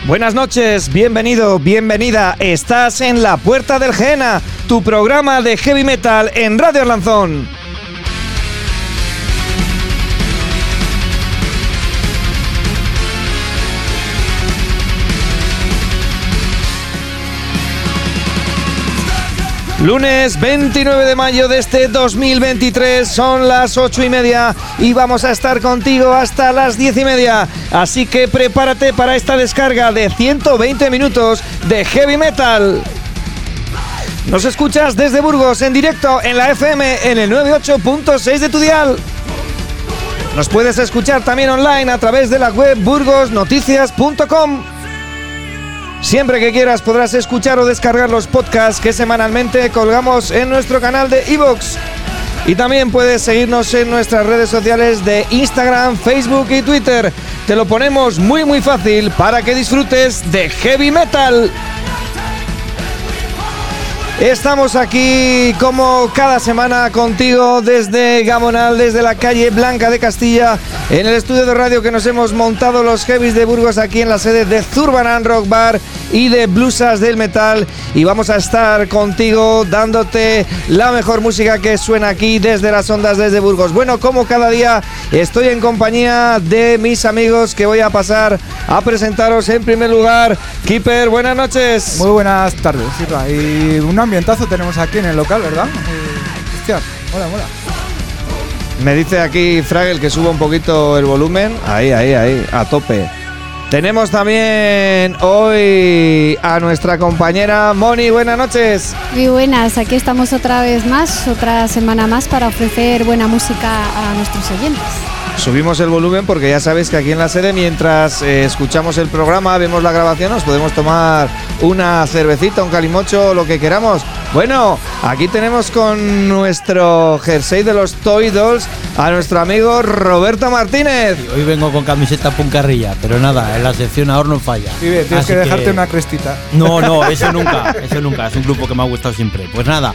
Buenas noches, bienvenido, bienvenida. Estás en La Puerta del Gehenna, tu programa de heavy metal en Radio Arlanzón. Lunes 29 de mayo de este 2023, son las 8:30 y vamos a estar contigo hasta las 10:30. Así que prepárate para esta descarga de 120 minutos de heavy metal. Nos escuchas desde Burgos en directo en la FM en el 98.6 de tu dial. Nos puedes escuchar también online a través de la web burgosnoticias.com. Siempre que quieras podrás escuchar o descargar los podcasts que semanalmente colgamos en nuestro canal de iVoox. Y también puedes seguirnos en nuestras redes sociales de Instagram, Facebook y Twitter. Te lo ponemos muy fácil para que disfrutes de heavy metal. Estamos aquí como cada semana contigo desde Gamonal, desde la calle Blanca de Castilla, en el estudio de radio que nos hemos montado los heavies de Burgos aquí en la sede de Zurbanan Rock Bar y de Blusas del Metal, y vamos a estar contigo dándote la mejor música que suena aquí desde las ondas desde Burgos. Bueno, como cada día estoy en compañía de mis amigos que voy a pasar a presentaros. En primer lugar, Keeper, buenas noches. Muy buenas tardes, Sirra. Y un ambientazo tenemos aquí en el local, ¿verdad? Hostia, mola. Me dice aquí Fragel que suba un poquito el volumen. Ahí, a tope. Tenemos también hoy a nuestra compañera Moni. Buenas noches. Muy buenas, aquí estamos otra vez más, otra semana más para ofrecer buena música a nuestros oyentes. Subimos el volumen porque ya sabéis que aquí en la sede, mientras escuchamos el programa, vemos la grabación, nos podemos tomar una cervecita, un calimocho, lo que queramos. Bueno, aquí tenemos con nuestro jersey de los Toy Dolls a nuestro amigo Roberto Martínez. Hoy vengo con camiseta puncarrilla, pero nada, en la sección ahora no falla. Pibe, tienes que dejarte una crestita. No, eso nunca, es un grupo que me ha gustado siempre. Pues nada,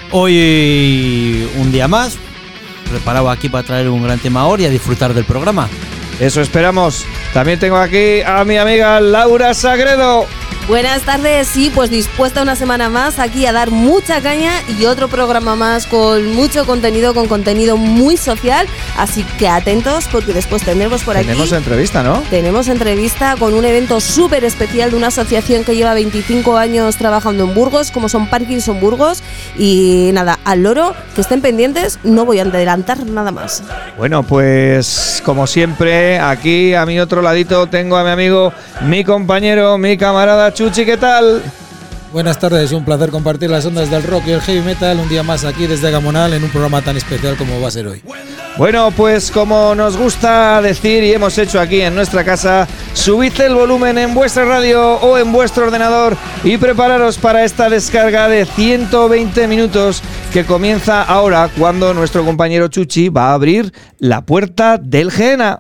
hoy un día más, preparado aquí para traer un gran tema ahora y a disfrutar del programa. Eso esperamos. También tengo aquí a mi amiga Laura Sagredo. Buenas tardes, sí, pues dispuesta una semana más aquí a dar mucha caña y otro programa más con mucho contenido, con contenido muy social, así que atentos porque después tendremos por aquí... Tenemos entrevista, ¿no? Tenemos entrevista con un evento súper especial de una asociación que lleva 25 años trabajando en Burgos, como son Parkinson Burgos, y nada, al loro, que estén pendientes, no voy a adelantar nada más. Bueno, pues como siempre, aquí a mi otro ladito tengo a mi amigo, mi compañero, mi camarada Chuchi, ¿qué tal? Buenas tardes, un placer compartir las ondas del rock y el heavy metal un día más aquí desde Gamonal en un programa tan especial como va a ser hoy. Bueno, pues como nos gusta decir y hemos hecho aquí en nuestra casa, subid el volumen en vuestra radio o en vuestro ordenador y prepararos para esta descarga de 120 minutos que comienza ahora cuando nuestro compañero Chuchi va a abrir la puerta del Gehenna.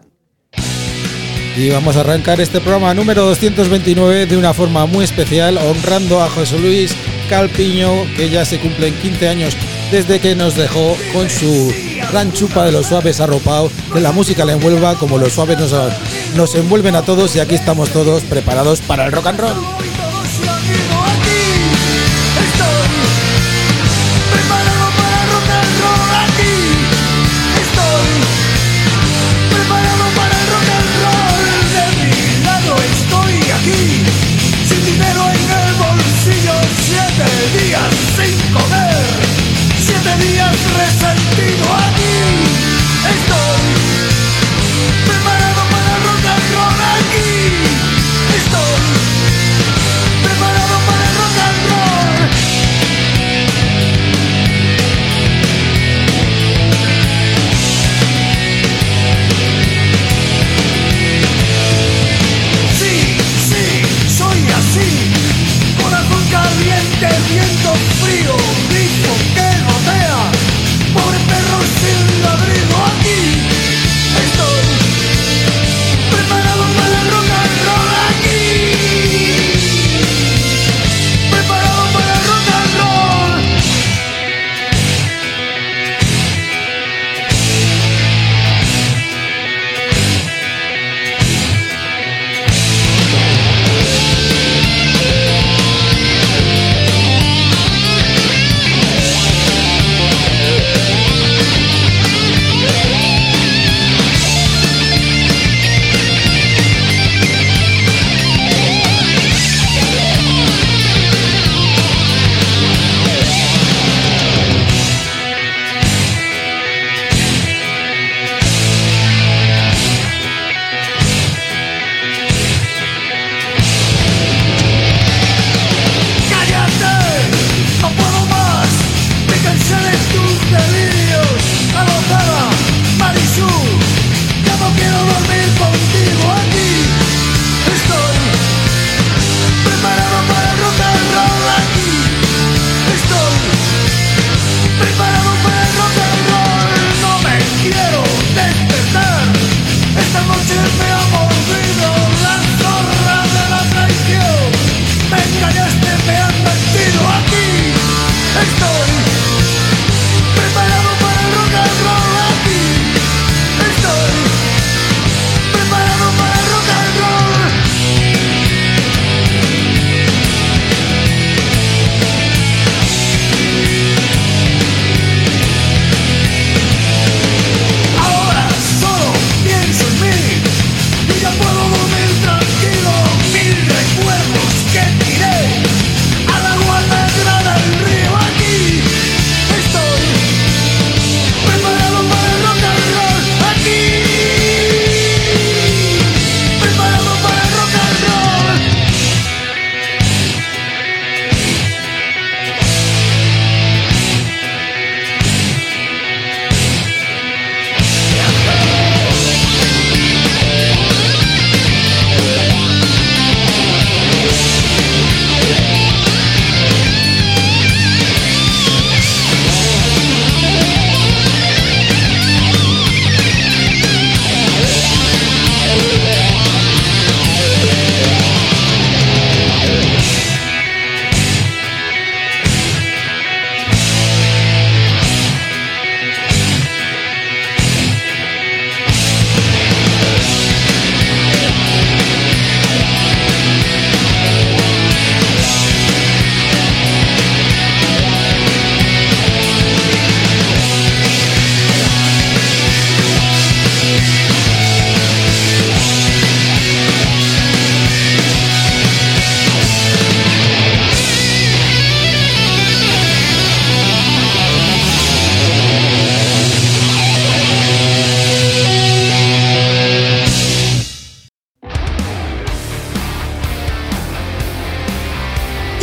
Y vamos a arrancar este programa número 229 de una forma muy especial, honrando a José Luis Calpiño, que ya se cumplen 15 años desde que nos dejó con su gran chupa de los suaves arropado, que la música le envuelva como los suaves nos envuelven a todos, y aquí estamos todos preparados para el rock and roll. Sin dinero en el bolsillo, 7 días sin comer, 7 días resentido aquí. Estoy preparado para el rock and roll aquí. Estoy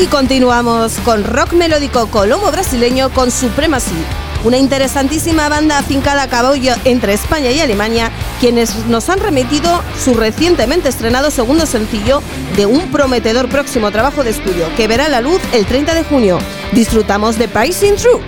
Y continuamos con rock melódico colombo-brasileño con Supremacy, una interesantísima banda afincada a caballo entre España y Alemania, quienes nos han remitido su recientemente estrenado segundo sencillo de un prometedor próximo trabajo de estudio que verá la luz el 30 de junio. Disfrutamos de Passing Through.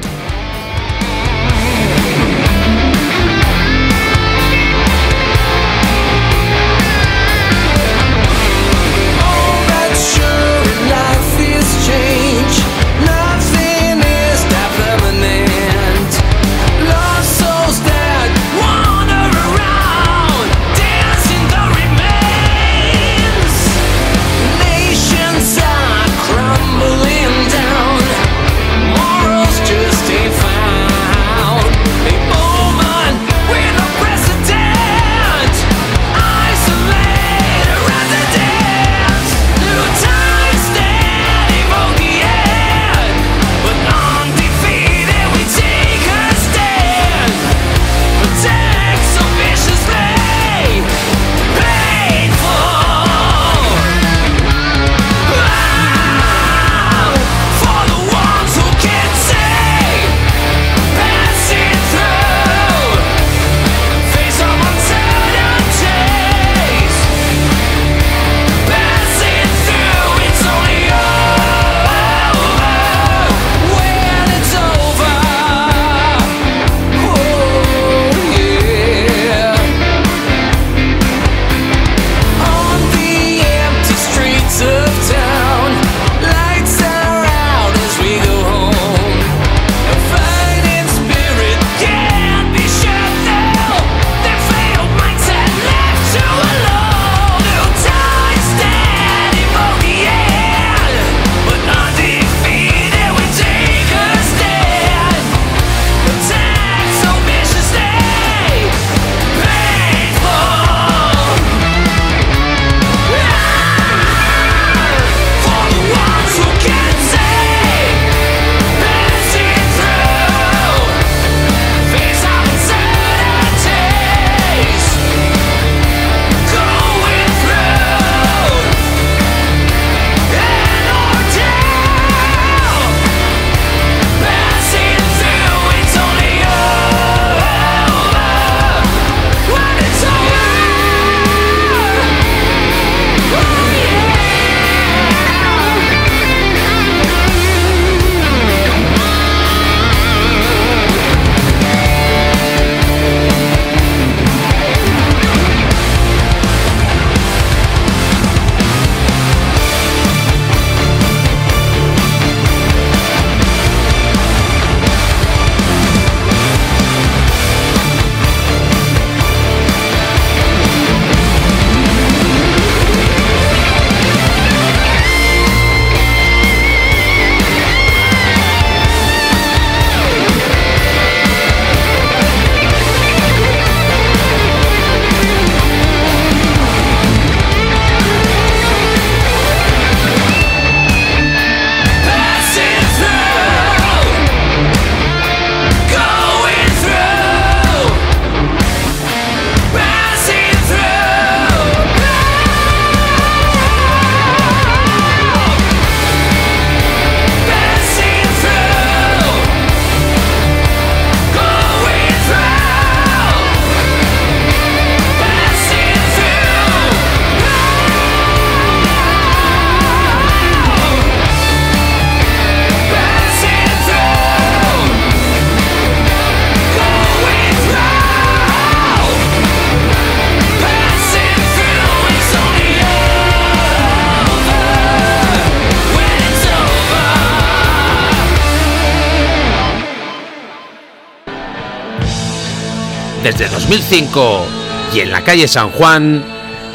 Desde 2005 y en la calle San Juan,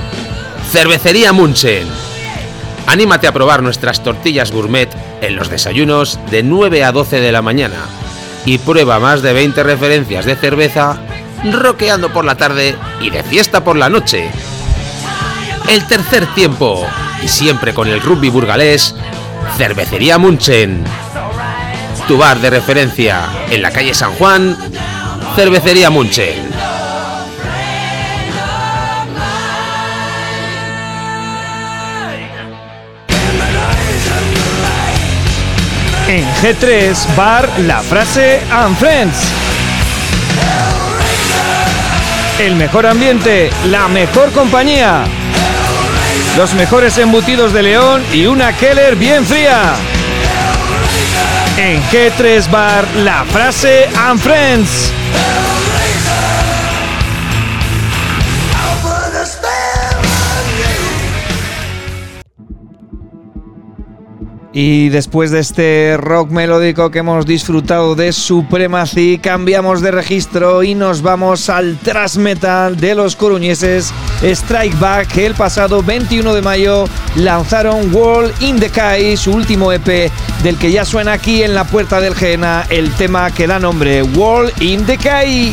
Cervecería Munchen. Anímate a probar nuestras tortillas gourmet en los desayunos de 9 a 12 de la mañana y prueba más de 20 referencias de cerveza rockeando por la tarde y de fiesta por la noche. El tercer tiempo, y siempre con el rugby burgalés, Cervecería Munchen. Tu bar de referencia en la calle San Juan, Cervecería Munchen. En G3 Bar La Frase and Friends. El mejor ambiente, la mejor compañía. Los mejores embutidos de León y una Keller bien fría. En G3 Bar La Frase and Friends. Y después de este rock melódico que hemos disfrutado de Supremacy, cambiamos de registro y nos vamos al thrash metal de los coruñeses Strike Back, que el pasado 21 de mayo lanzaron World in Decay, su último EP, del que ya suena aquí en la puerta del Jena el tema que da nombre, World in Decay.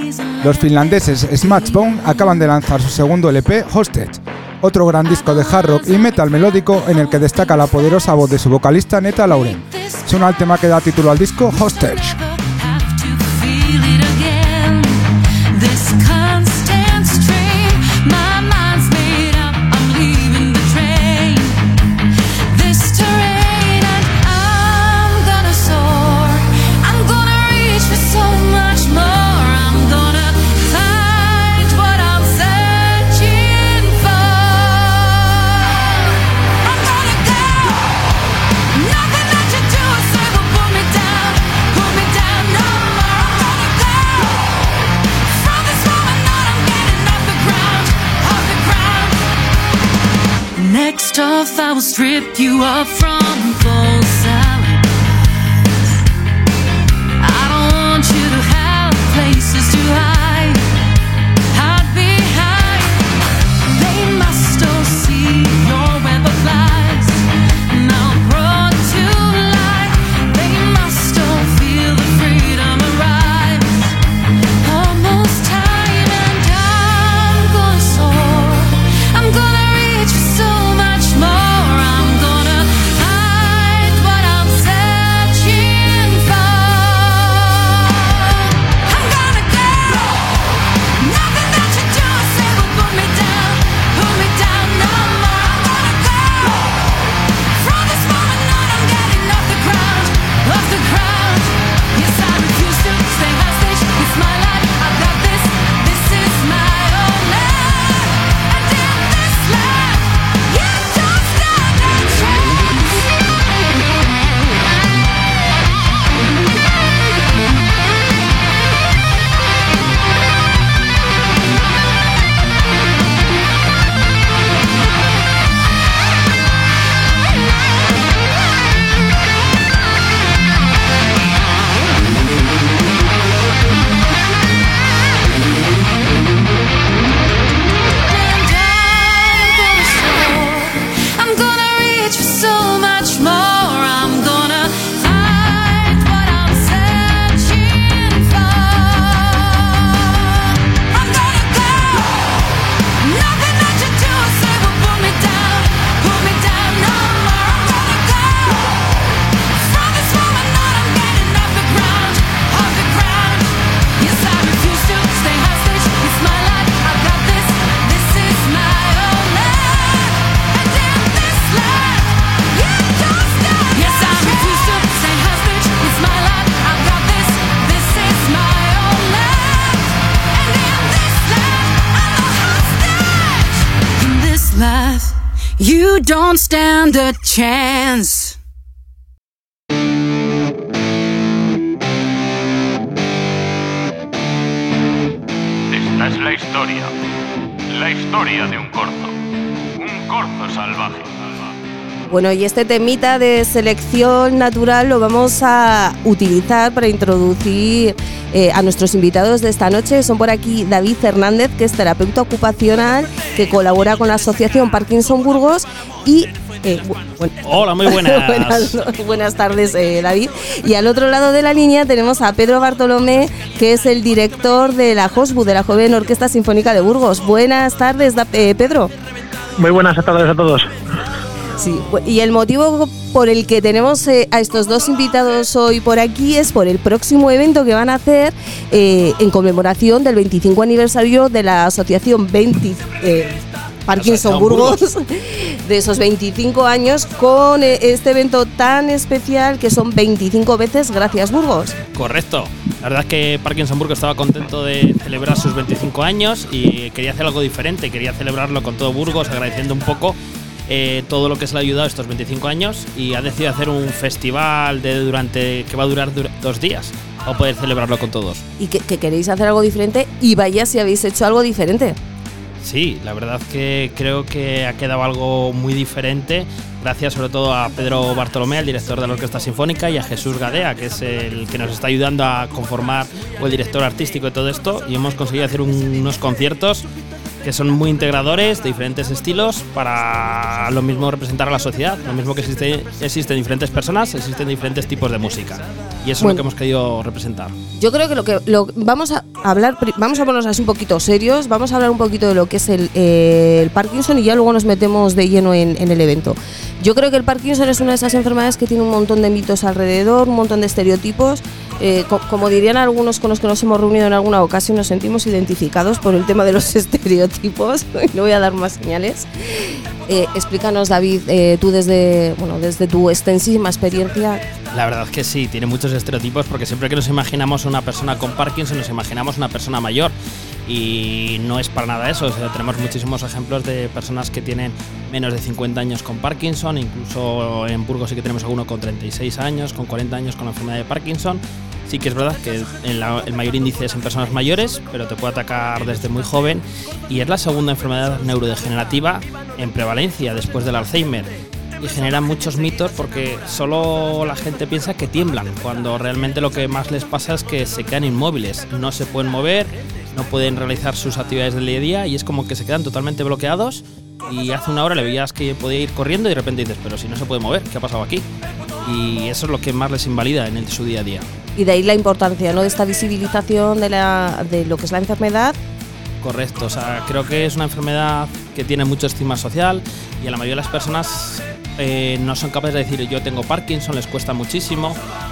Los finlandeses Smashbone acaban de lanzar su segundo LP, Hostage, otro gran disco de hard rock y metal melódico en el que destaca la poderosa voz de su vocalista Neta Lauren. Suena el tema que da título al disco, Hostage. Next off, I will strip you up from false silence. I don't want you to have places to hide. Hide behind. They must all see your web of lies. Now brought to light. They must all feel the freedom arise. Almost time and I'm gonna soar. I'm gonna reach for so much more. I'm gonna hide what I'm searching for. I'm gonna go. Nothing that you do or say will put me down no more. I'm gonna go. From this moment on, I'm getting off the ground. Yes, I refuse to stay hostage. It's my life. I've got this. This is my own life. And in this life, you don't stand a chance. I'm gonna reach for so much more. I'm gonna find what I'm searching for. I'm gonna go. Nothing that you do or say will put me down no more. I'm gonna go. From this moment on, I'm getting off the ground. Yes, I refuse to stay hostage. It's my life. I've got this. This is my own life. And in this life, you don't stand. Yes, I refuse to stay hostage. It's my life. I've got this. This is my own life. And in this life, I'm a hostage. In this life, you don't stand a chance. Esta es la historia de un corzo salvaje. Bueno, y este temita de selección natural lo vamos a utilizar para introducir a nuestros invitados de esta noche. Son por aquí David Hernández, que es terapeuta ocupacional, que colabora con la asociación Parkinson Burgos y... Hola, muy buenas. buenas tardes, David. Y al otro lado de la línea tenemos a Pedro Bartolomé, que es el director de la JOSBU, de la Joven Orquesta Sinfónica de Burgos. Buenas tardes, Pedro. Muy buenas tardes a todos. Sí, y el motivo por el que tenemos a estos dos invitados hoy por aquí es por el próximo evento que van a hacer en conmemoración del 25 aniversario de la asociación Parkinson Burgos, de esos 25 años, con este evento tan especial que son 25 veces Gracias Burgos. Correcto. La verdad es que Parkinson Burgos estaba contento de celebrar sus 25 años y quería hacer algo diferente, quería celebrarlo con todo Burgos, agradeciendo un poco todo lo que se le ha ayudado estos 25 años, y ha decidido hacer un festival que va a durar 2 días para poder celebrarlo con todos. Y que queréis hacer algo diferente, y vaya si habéis hecho algo diferente. Sí, la verdad que creo que ha quedado algo muy diferente, gracias sobre todo a Pedro Bartolomé, el director de la Orquesta Sinfónica, y a Jesús Gadea, que es el que nos está ayudando a conformar, o el director artístico de todo esto, y hemos conseguido hacer unos conciertos que son muy integradores, de diferentes estilos, para lo mismo representar a la sociedad, lo mismo que existen diferentes personas, existen diferentes tipos de música. y eso es lo que hemos querido representar. Yo creo que vamos a ponernos así un poquito serios, vamos a hablar un poquito de lo que es el Parkinson y ya luego nos metemos de lleno en el evento. Yo creo que el Parkinson es una de esas enfermedades que tiene un montón de mitos alrededor, un montón de estereotipos. Como dirían algunos con los que nos hemos reunido en alguna ocasión, nos sentimos identificados por el tema de los estereotipos. No voy a dar más señales. Explícanos, David, tú desde tu extensísima experiencia. La verdad es que sí, tiene muchos estereotipos porque siempre que nos imaginamos una persona con Parkinson nos imaginamos una persona mayor y no es para nada eso. O sea, tenemos muchísimos ejemplos de personas que tienen menos de 50 años con Parkinson, incluso en Burgos sí que tenemos alguno con 36 años, con 40 años con la enfermedad de Parkinson. Sí que es verdad que el mayor índice es en personas mayores, pero te puede atacar desde muy joven y es la segunda enfermedad neurodegenerativa en prevalencia después del Alzheimer. Y generan muchos mitos porque solo la gente piensa que tiemblan, cuando realmente lo que más les pasa es que se quedan inmóviles, no se pueden mover, no pueden realizar sus actividades del día a día y es como que se quedan totalmente bloqueados y hace una hora le veías que podía ir corriendo y de repente dices, pero si no se puede mover, ¿qué ha pasado aquí? Y eso es lo que más les invalida en su día a día. Y de ahí la importancia, ¿no?, de esta visibilización de lo que es la enfermedad. Correcto, o sea, creo que es una enfermedad que tiene mucho estigma social y a la mayoría de las personas no son capaces de decir yo tengo Parkinson, les cuesta muchísimo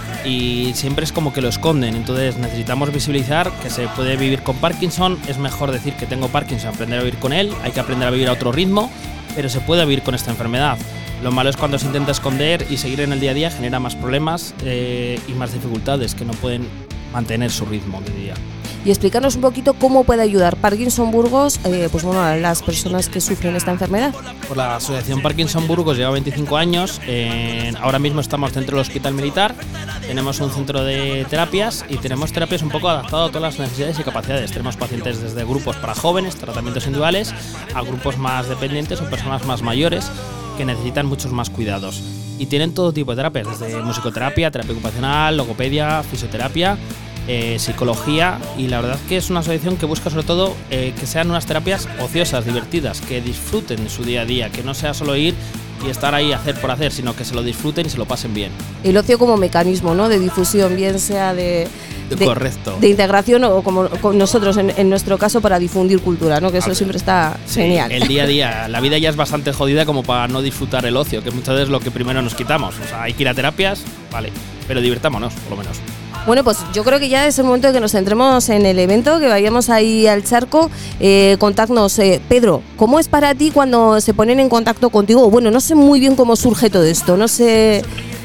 y siempre es como que lo esconden. Entonces necesitamos visibilizar que se puede vivir con Parkinson, es mejor decir que tengo Parkinson, aprender a vivir con él, hay que aprender a vivir a otro ritmo, pero se puede vivir con esta enfermedad. Lo malo es cuando se intenta esconder y seguir en el día a día genera más problemas y más dificultades que no pueden mantener su ritmo de día. Y explícanos un poquito cómo puede ayudar Parkinson Burgos a las personas que sufren esta enfermedad. Pues la Asociación Parkinson Burgos lleva 25 años. Ahora mismo estamos dentro del Hospital Militar. Tenemos un centro de terapias y tenemos terapias un poco adaptadas a todas las necesidades y capacidades. Tenemos pacientes desde grupos para jóvenes, tratamientos individuales, a grupos más dependientes o personas más mayores que necesitan muchos más cuidados. Y tienen todo tipo de terapias, desde musicoterapia, terapia ocupacional, logopedia, fisioterapia, psicología, y la verdad que es una asociación que busca sobre todo que sean unas terapias ociosas, divertidas, que disfruten de su día a día, que no sea solo ir y estar ahí hacer por hacer, sino que se lo disfruten y se lo pasen bien. El ocio como mecanismo, ¿no?, de difusión, bien sea correcto, de integración o como con nosotros en nuestro caso para difundir cultura, ¿no?, que eso siempre está genial. El día a día, la vida ya es bastante jodida como para no disfrutar el ocio, que muchas veces es lo que primero nos quitamos. O sea, hay que ir a terapias, vale, pero divirtámonos, por lo menos. Bueno, pues yo creo que ya es el momento de que nos centremos en el evento, que vayamos ahí al charco. Contadnos, Pedro, ¿cómo es para ti cuando se ponen en contacto contigo? Bueno, no sé muy bien cómo surge todo esto, no sé.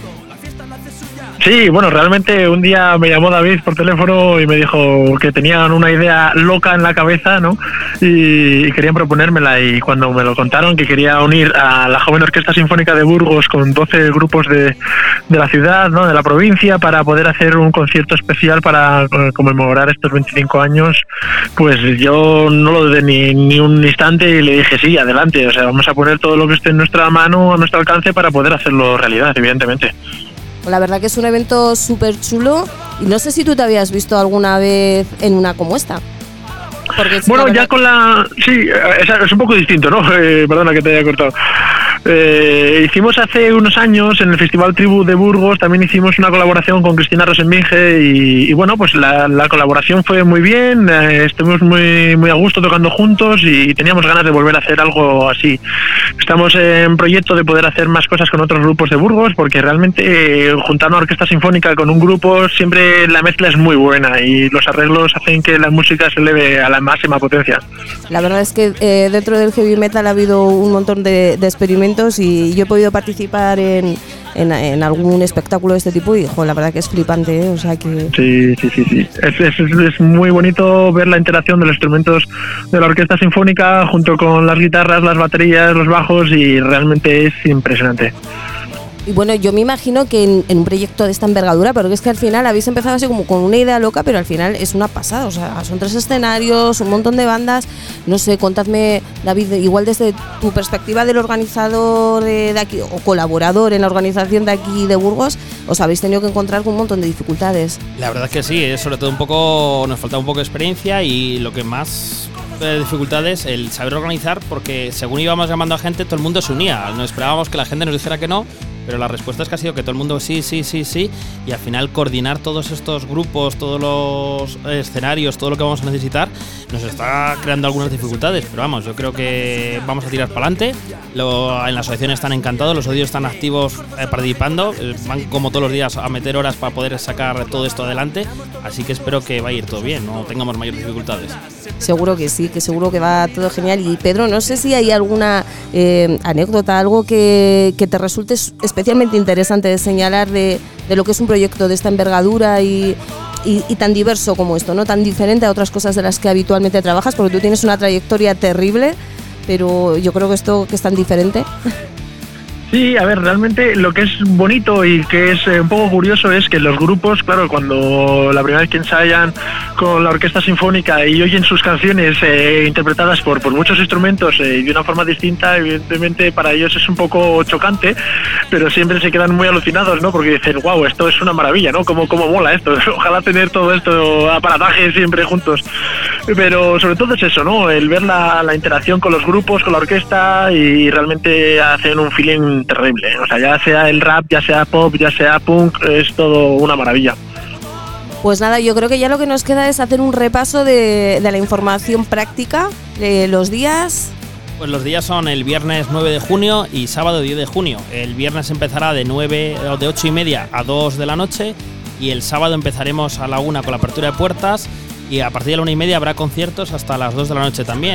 Sí, bueno, realmente un día me llamó David por teléfono y me dijo que tenían una idea loca en la cabeza, ¿no? Y querían proponérmela, y cuando me lo contaron que quería unir a la Joven Orquesta Sinfónica de Burgos con 12 grupos de la ciudad, ¿no?, de la provincia, para poder hacer un concierto especial para conmemorar estos 25 años, pues yo no lo dudé ni un instante y le dije sí, adelante, o sea, vamos a poner todo lo que esté en nuestra mano, a nuestro alcance, para poder hacerlo realidad, evidentemente. La verdad que es un evento súper chulo y no sé si tú te habías visto alguna vez en una como esta. Bueno, ya con la... Sí, es un poco distinto, ¿no? Perdona que te haya cortado. Hicimos hace unos años en el Festival Tribu de Burgos, también hicimos una colaboración con Cristina Rosenbinge y bueno, pues la colaboración fue muy bien, estuvimos muy a gusto tocando juntos y teníamos ganas de volver a hacer algo así. Estamos en proyecto de poder hacer más cosas con otros grupos de Burgos, porque realmente juntar una orquesta sinfónica con un grupo, siempre la mezcla es muy buena y los arreglos hacen que la música se eleve a la máxima potencia. La verdad es que dentro del heavy metal ha habido un montón de experimentos y yo he podido participar en algún espectáculo de este tipo y la verdad que es flipante, ¿eh? O sea que... Sí. Es muy bonito ver la interacción de los instrumentos de la orquesta sinfónica junto con las guitarras, las baterías, los bajos, y realmente es impresionante. Y bueno, yo me imagino que en un proyecto de esta envergadura, porque es que al final habéis empezado así como con una idea loca, pero al final es una pasada, o sea, son 3 escenarios, un montón de bandas, no sé, contadme, David, igual desde tu perspectiva del organizador de aquí, o colaborador en la organización de aquí de Burgos, os habéis tenido que encontrar con un montón de dificultades. La verdad que sí, sobre todo nos falta un poco de experiencia y lo que más... dificultades el saber organizar, porque según íbamos llamando a gente todo el mundo se unía, no esperábamos que la gente nos dijera que no, pero la respuesta es que ha sido que todo el mundo sí, y al final coordinar todos estos grupos, todos los escenarios, todo lo que vamos a necesitar, nos está creando algunas dificultades, pero vamos, yo creo que vamos a tirar para adelante. En la asociación están encantados, los socios están activos participando, van como todos los días a meter horas para poder sacar todo esto adelante, así que espero que vaya a ir todo bien, no tengamos mayores dificultades. Seguro que sí, que seguro que va todo genial. Y Pedro, no sé si hay alguna anécdota, algo que te resulte especialmente interesante de señalar de lo que es un proyecto de esta envergadura y tan diverso como esto, ¿no? Tan diferente a otras cosas de las que habitualmente trabajas, porque tú tienes una trayectoria terrible, pero yo creo que esto que es tan diferente. Sí, a ver, realmente lo que es bonito y que es un poco curioso es que los grupos, claro, cuando la primera vez que ensayan con la orquesta sinfónica y oyen sus canciones interpretadas por muchos instrumentos y de una forma distinta, evidentemente para ellos es un poco chocante, pero siempre se quedan muy alucinados, ¿no? Porque dicen, wow, esto es una maravilla, ¿no? ¿Cómo mola esto? Ojalá tener todo esto aparataje siempre juntos. Pero sobre todo es eso, ¿no? El ver la interacción con los grupos, con la orquesta, y realmente hacen un feeling terrible. O sea, ya sea el rap, ya sea pop, ya sea punk, es todo una maravilla. Pues nada, yo creo que ya lo que nos queda es hacer un repaso de la información práctica de los días. Pues los días son el viernes 9 de junio y sábado 10 de junio. El viernes empezará de 8:30 a 2 de la noche y el sábado empezaremos a la 1 con la apertura de puertas y a partir de la 1:30 habrá conciertos hasta las 2 de la noche también.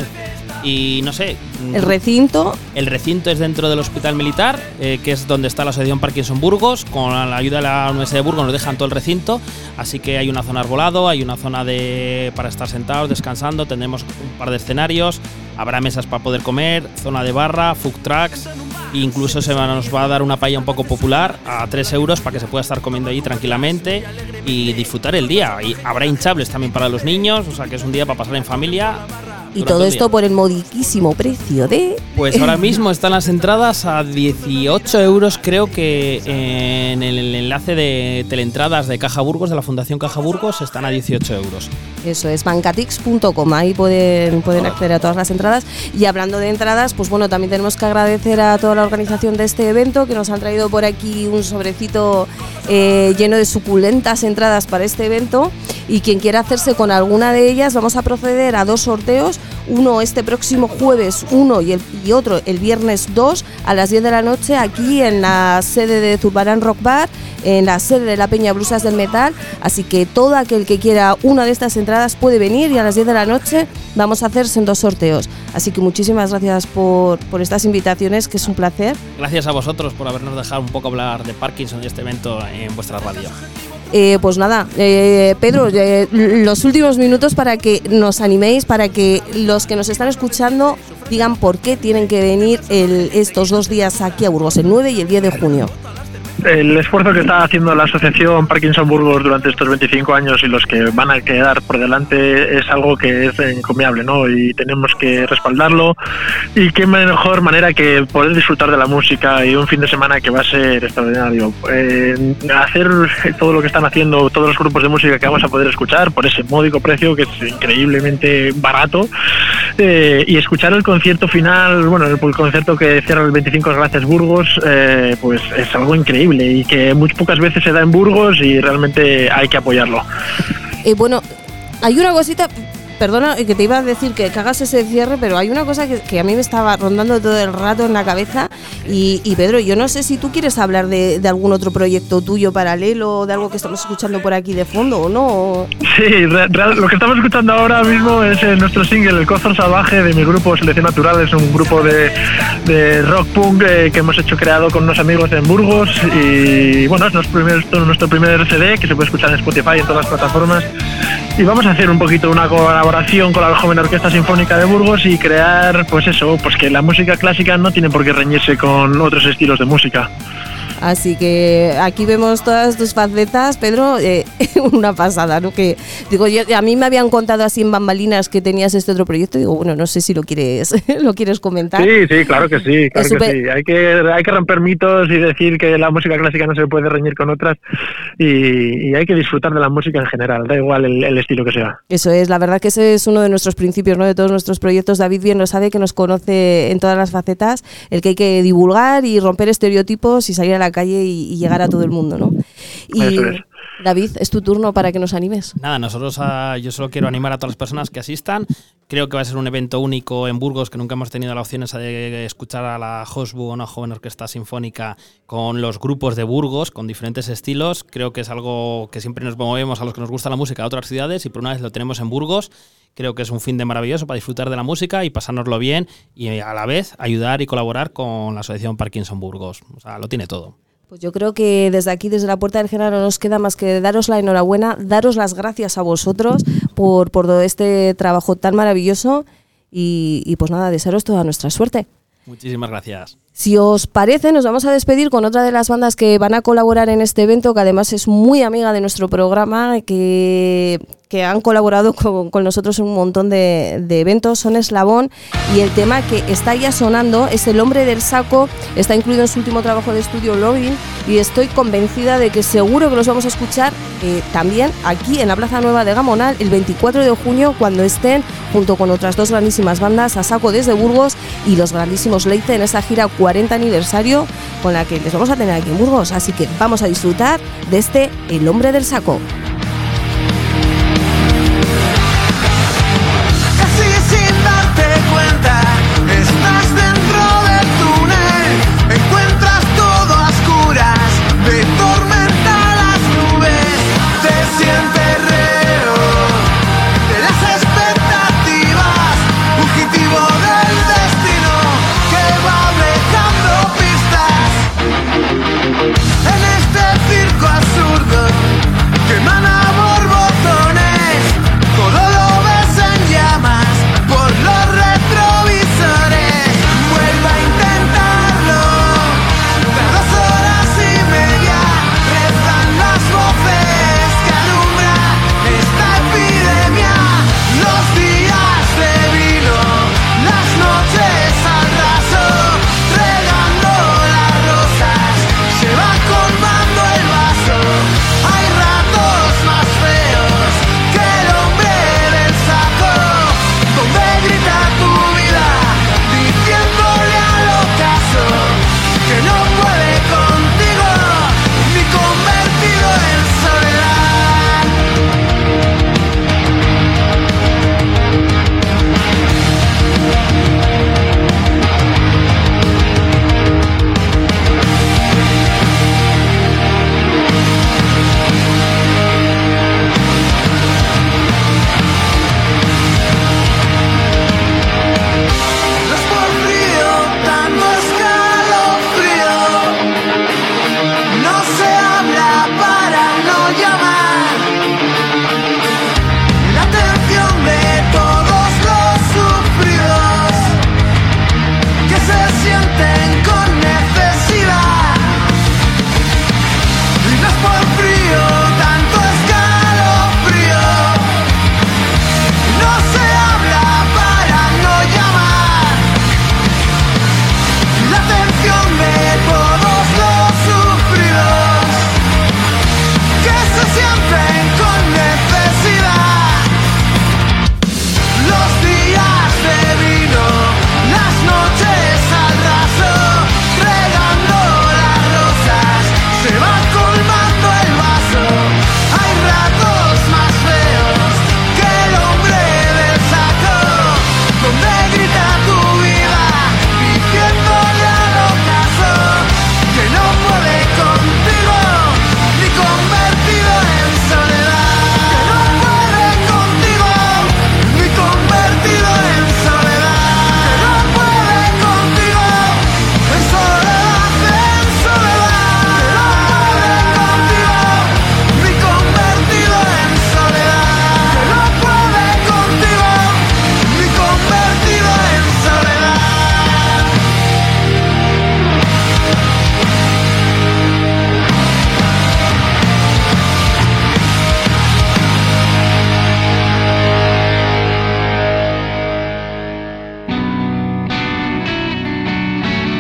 Y no sé... ¿El recinto? El recinto es dentro del Hospital Militar, que es donde está la Asociación Parkinson Burgos. Con la ayuda de la Universidad de Burgos nos dejan todo el recinto, así que hay una zona arbolado, hay una zona para estar sentados, descansando, tendremos un par de escenarios, habrá mesas para poder comer, zona de barra, food trucks, e incluso nos va a dar una paella un poco popular a 3 euros para que se pueda estar comiendo allí tranquilamente y disfrutar el día. Y habrá hinchables también para los niños, o sea que es un día para pasar en familia. Y todo esto por el modiquísimo precio de... Pues ahora mismo están las entradas a 18 euros, creo que en el enlace de teleentradas de Caja Burgos, de la Fundación Caja Burgos, están a 18 euros. Eso es, bancatix.com, ahí pueden acceder a todas las entradas. Y hablando de entradas, pues bueno, también tenemos que agradecer a toda la organización de este evento, que nos han traído por aquí un sobrecito lleno de suculentas entradas para este evento. Y quien quiera hacerse con alguna de ellas, vamos a proceder a 2 sorteos, uno este próximo jueves 1 y otro el viernes 2 a las 10 de la noche aquí en la sede de Zurbarán Rock Bar, en la sede de la Peña Blusas del Metal, así que todo aquel que quiera una de estas entradas puede venir y a las 10 de la noche vamos a hacer 2 sorteos, así que muchísimas gracias por estas invitaciones, que es un placer. Gracias a vosotros por habernos dejado un poco hablar de Parkinson y este evento en vuestra radio. Pues nada, Pedro, los últimos minutos para que nos animéis, para que los que nos están escuchando digan por qué tienen que venir estos 2 días aquí a Burgos, el 9 y el 10 de junio. El esfuerzo que está haciendo la Asociación Parkinson Burgos durante estos 25 años y los que van a quedar por delante es algo que es encomiable, ¿no? Y tenemos que respaldarlo, y qué mejor manera que poder disfrutar de la música y un fin de semana que va a ser extraordinario. Hacer todo lo que están haciendo todos los grupos de música que vamos a poder escuchar por ese módico precio que es increíblemente barato, y escuchar el concierto final, bueno, el concierto que cierra el 25 Gracias Burgos, pues es algo increíble y que muy pocas veces se da en Burgos y realmente hay que apoyarlo. Bueno, hay una cosita, perdona que te iba a decir que hagas ese cierre, pero hay una cosa que a mí me estaba rondando todo el rato en la cabeza y Pedro, yo no sé si tú quieres hablar de algún otro proyecto tuyo paralelo, de algo que estamos escuchando por aquí de fondo o no. Sí, lo que estamos escuchando ahora mismo es nuestro single, El Corazón Salvaje, de mi grupo Selección Natural. Es un grupo de rock punk que hemos creado con unos amigos en Burgos, y bueno, es nuestro primer CD que se puede escuchar en Spotify, en todas las plataformas, y vamos a hacer un poquito una colaboración con la Joven Orquesta Sinfónica de Burgos y crear, pues eso, pues que la música clásica no tiene por qué reñirse con otros estilos de música. Así que aquí vemos todas tus facetas, Pedro. una pasada, ¿no? Que digo, a mí me habían contado así en bambalinas que tenías este otro proyecto, digo, bueno, no sé si lo quieres comentar. Sí, claro que sí, sí. Hay que romper mitos y decir que la música clásica no se puede reñir con otras y hay que disfrutar de la música en general, da igual el estilo que sea. Eso es, la verdad que ese es uno de nuestros principios, ¿no? De todos nuestros proyectos. David bien lo sabe, que nos conoce en todas las facetas, el que hay que divulgar y romper estereotipos y salir a la calle y llegar a todo el mundo, ¿no? Y eso es. David, es tu turno para que nos animes. Nada, nosotros yo solo quiero animar a todas las personas que asistan. Creo que va a ser un evento único en Burgos, que nunca hemos tenido la opción esa de escuchar a la JOSBU, una joven orquesta sinfónica, con los grupos de Burgos, con diferentes estilos. Creo que es algo que siempre nos movemos a los que nos gusta la música a otras ciudades y por una vez lo tenemos en Burgos. Creo que es un fin de maravilloso para disfrutar de la música y pasárnoslo bien y a la vez ayudar y colaborar con la Asociación Parkinson Burgos. O sea, lo tiene todo. Pues yo creo que desde aquí, desde la Puerta del Genaro, no nos queda más que daros la enhorabuena, daros las gracias a vosotros por todo este trabajo tan maravilloso y pues nada, desearos toda nuestra suerte. Muchísimas gracias. Si os parece, nos vamos a despedir con otra de las bandas que van a colaborar en este evento, que además es muy amiga de nuestro programa, que han colaborado con nosotros en un montón de eventos. Son Eslabón y el tema que está ya sonando es El hombre del saco. Está incluido en su último trabajo de estudio, Loading, y estoy convencida de que seguro que los vamos a escuchar también aquí en la Plaza Nueva de Gamonal el 24 de junio, cuando estén junto con otras dos grandísimas bandas, A Saco desde Burgos y los grandísimos Leite, en esa gira 40 aniversario con la que les vamos a tener aquí en Burgos. Así que vamos a disfrutar de este El hombre del saco. Estás dentro del túnel, encuentras todo a oscuras, de tormenta las nubes, te sientes reo de las expectativas, fugitivo del destino que va dejando pistas en este circo absurdo que emana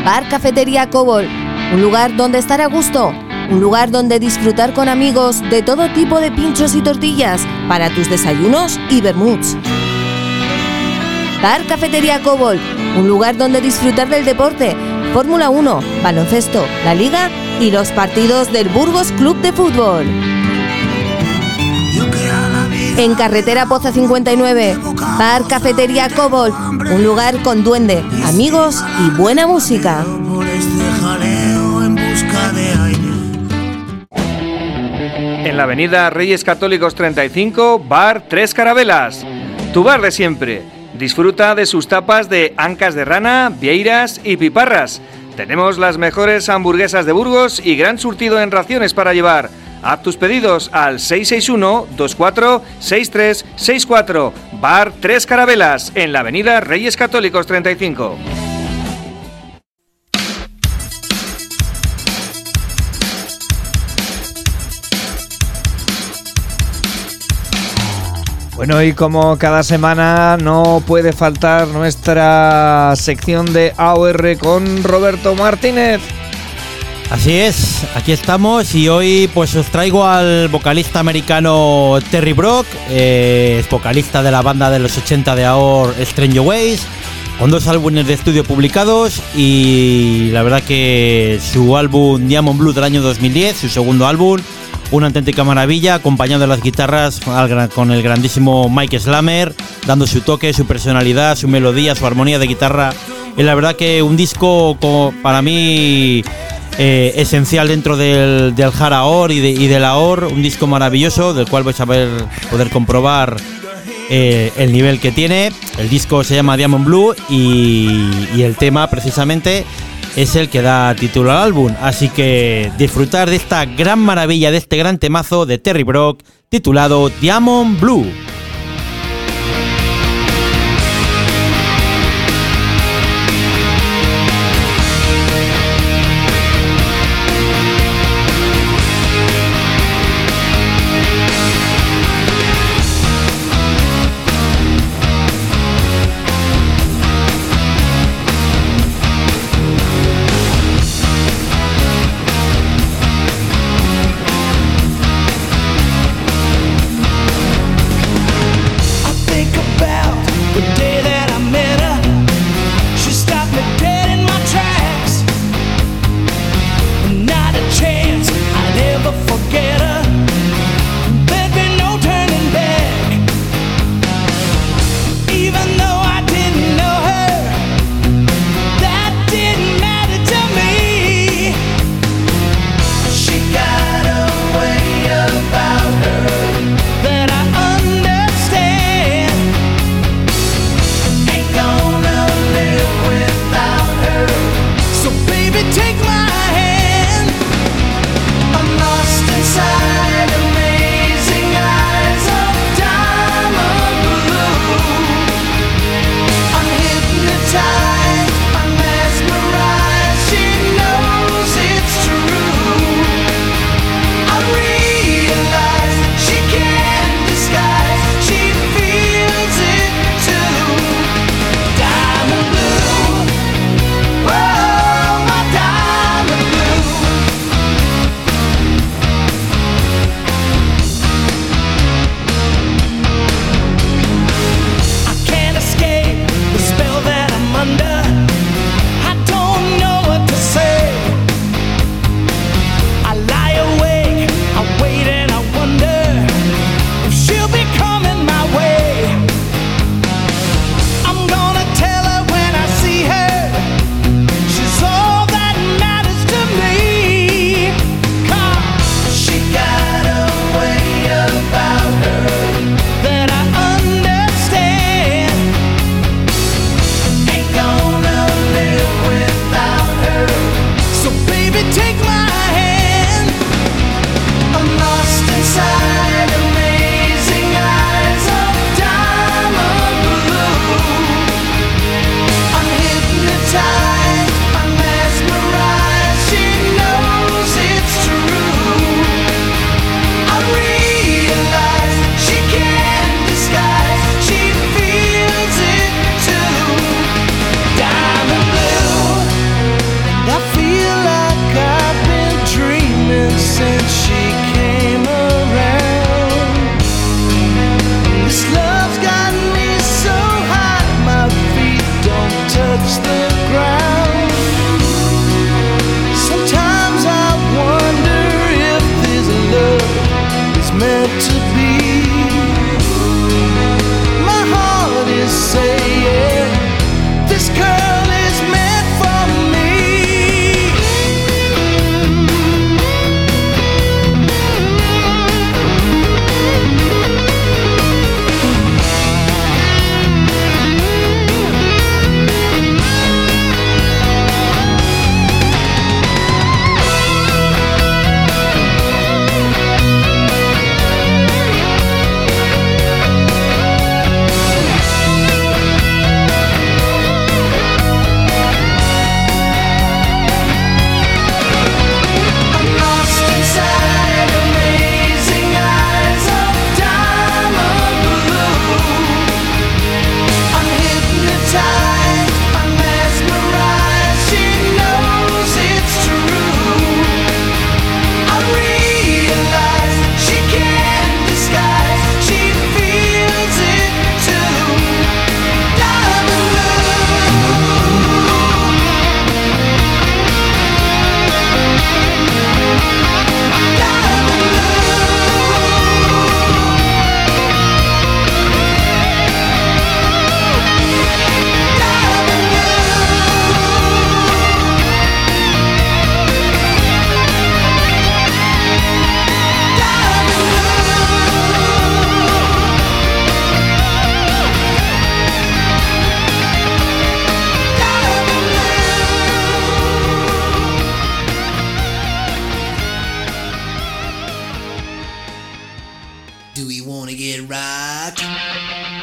Bar Cafetería Cobol, un lugar donde estar a gusto, un lugar donde disfrutar con amigos de todo tipo de pinchos y tortillas para tus desayunos y vermuts. Bar Cafetería Cobol, un lugar donde disfrutar del deporte, Fórmula 1, baloncesto, la Liga y los partidos del Burgos Club de Fútbol. En Carretera Poza 59, Bar Cafetería Cobol, un lugar con duende, amigos y buena música. En la avenida Reyes Católicos 35, Bar Tres Carabelas, tu bar de siempre. Disfruta de sus tapas de ancas de rana, vieiras y piparras. Tenemos las mejores hamburguesas de Burgos y gran surtido en raciones para llevar. Haz tus pedidos al 661-246364. Bar Tres Carabelas, en la avenida Reyes Católicos 35. Bueno, y como cada semana no puede faltar nuestra sección de AOR con Roberto Martínez. Así es, aquí estamos y hoy pues os traigo al vocalista americano Terry Brock, es vocalista de la banda de los 80 de AOR Strange Ways, con 2 álbumes de estudio publicados y la verdad que su álbum Diamond Blue del año 2010, su segundo álbum, una auténtica maravilla, acompañado de las guitarras con el grandísimo Mike Slammer, dando su toque, su personalidad, su melodía, su armonía de guitarra. Y la verdad que un disco para mí esencial dentro del hard AOR y del AOR, un disco maravilloso del cual vais a poder comprobar el nivel que tiene. El disco se llama Diamond Blue y el tema precisamente es el que da título al álbum, así que disfrutar de esta gran maravilla, de este gran temazo de Terry Brock titulado Diamond Blue.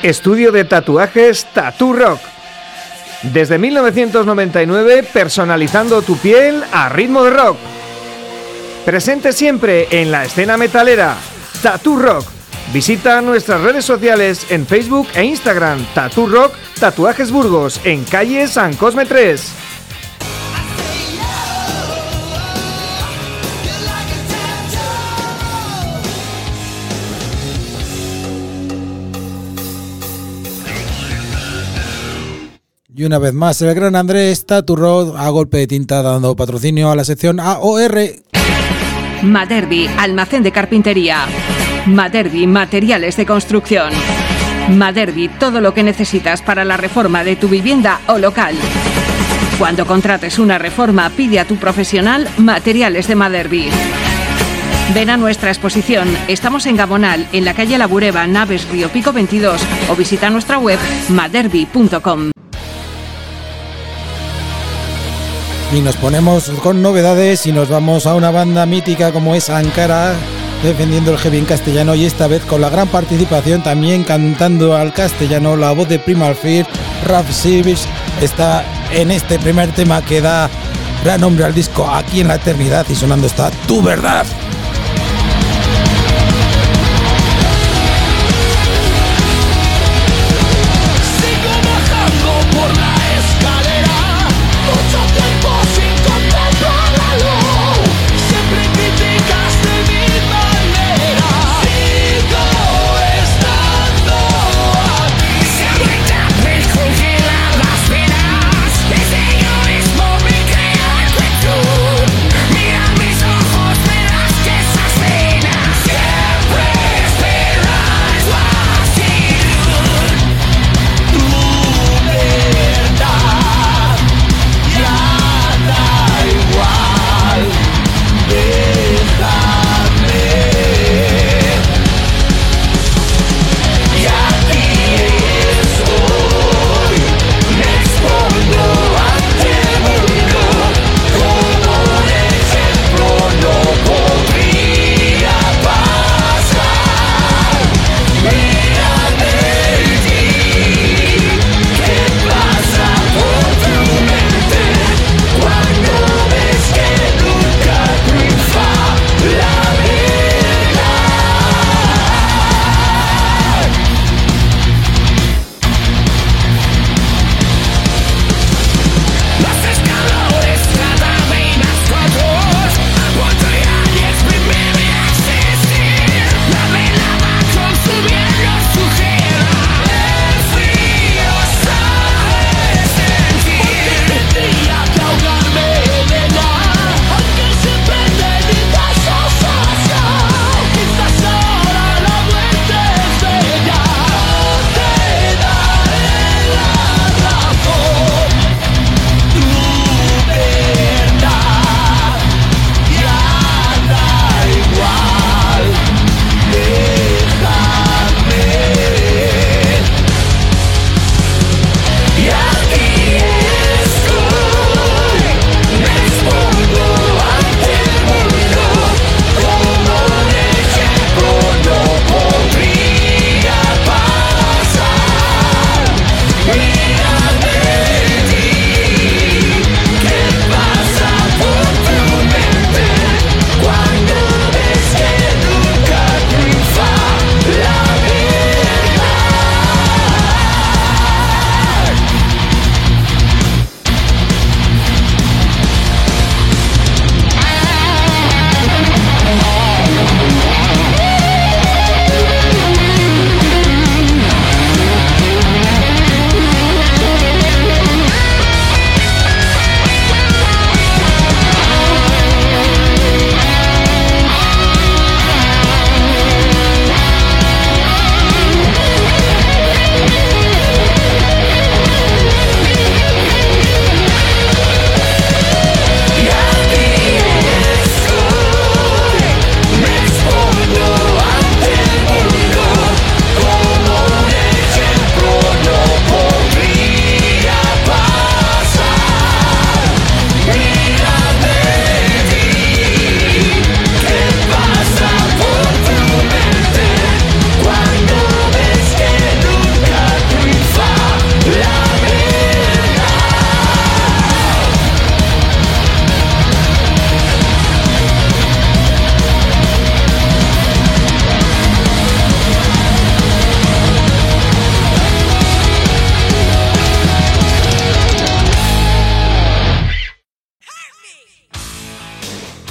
Estudio de tatuajes Tattoo Rock. Desde 1999, personalizando tu piel a ritmo de rock. Presente siempre en la escena metalera. Tattoo Rock. Visita nuestras redes sociales en Facebook e Instagram. Tattoo Rock Tatuajes Burgos, en calle San Cosme 3. Y una vez más, el gran Andrés Tattoo Rock a golpe de tinta dando patrocinio a la sección AOR. Maderbi, almacén de carpintería. Maderbi, materiales de construcción. Maderbi, todo lo que necesitas para la reforma de tu vivienda o local. Cuando contrates una reforma, pide a tu profesional Materiales de Maderbi. Ven a nuestra exposición. Estamos en Gabonal, en la calle La Bureba, Naves Río Pico 22, o visita nuestra web maderbi.com. Y nos ponemos con novedades y nos vamos a una banda mítica como es Ankara, defendiendo el heavy en castellano, y esta vez con la gran participación también cantando al castellano la voz de Primal Fear. Raf Simons está en este primer tema que da gran nombre al disco, Aquí en la Eternidad, y sonando está Tu Verdad. Mira mis ojos, verás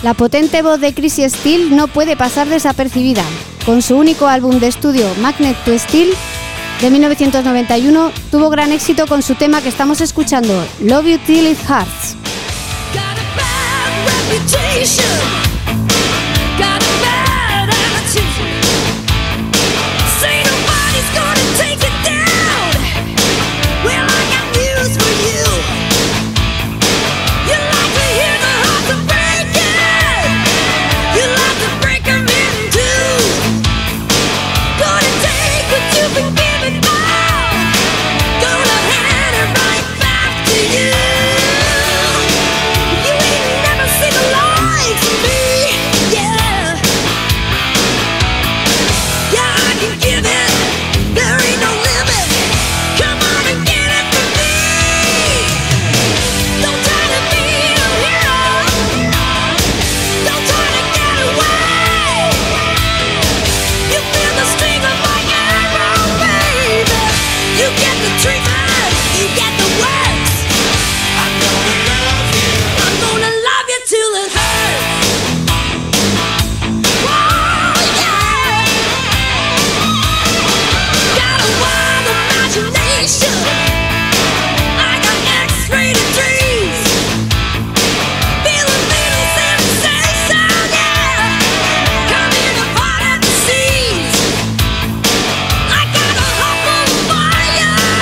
La potente voz de Chrissy Steele no puede pasar desapercibida. Con su único álbum de estudio, Magnet to Steel, de 1991, tuvo gran éxito con su tema que estamos escuchando, Love You Till It Hurts. I got a hope on fire.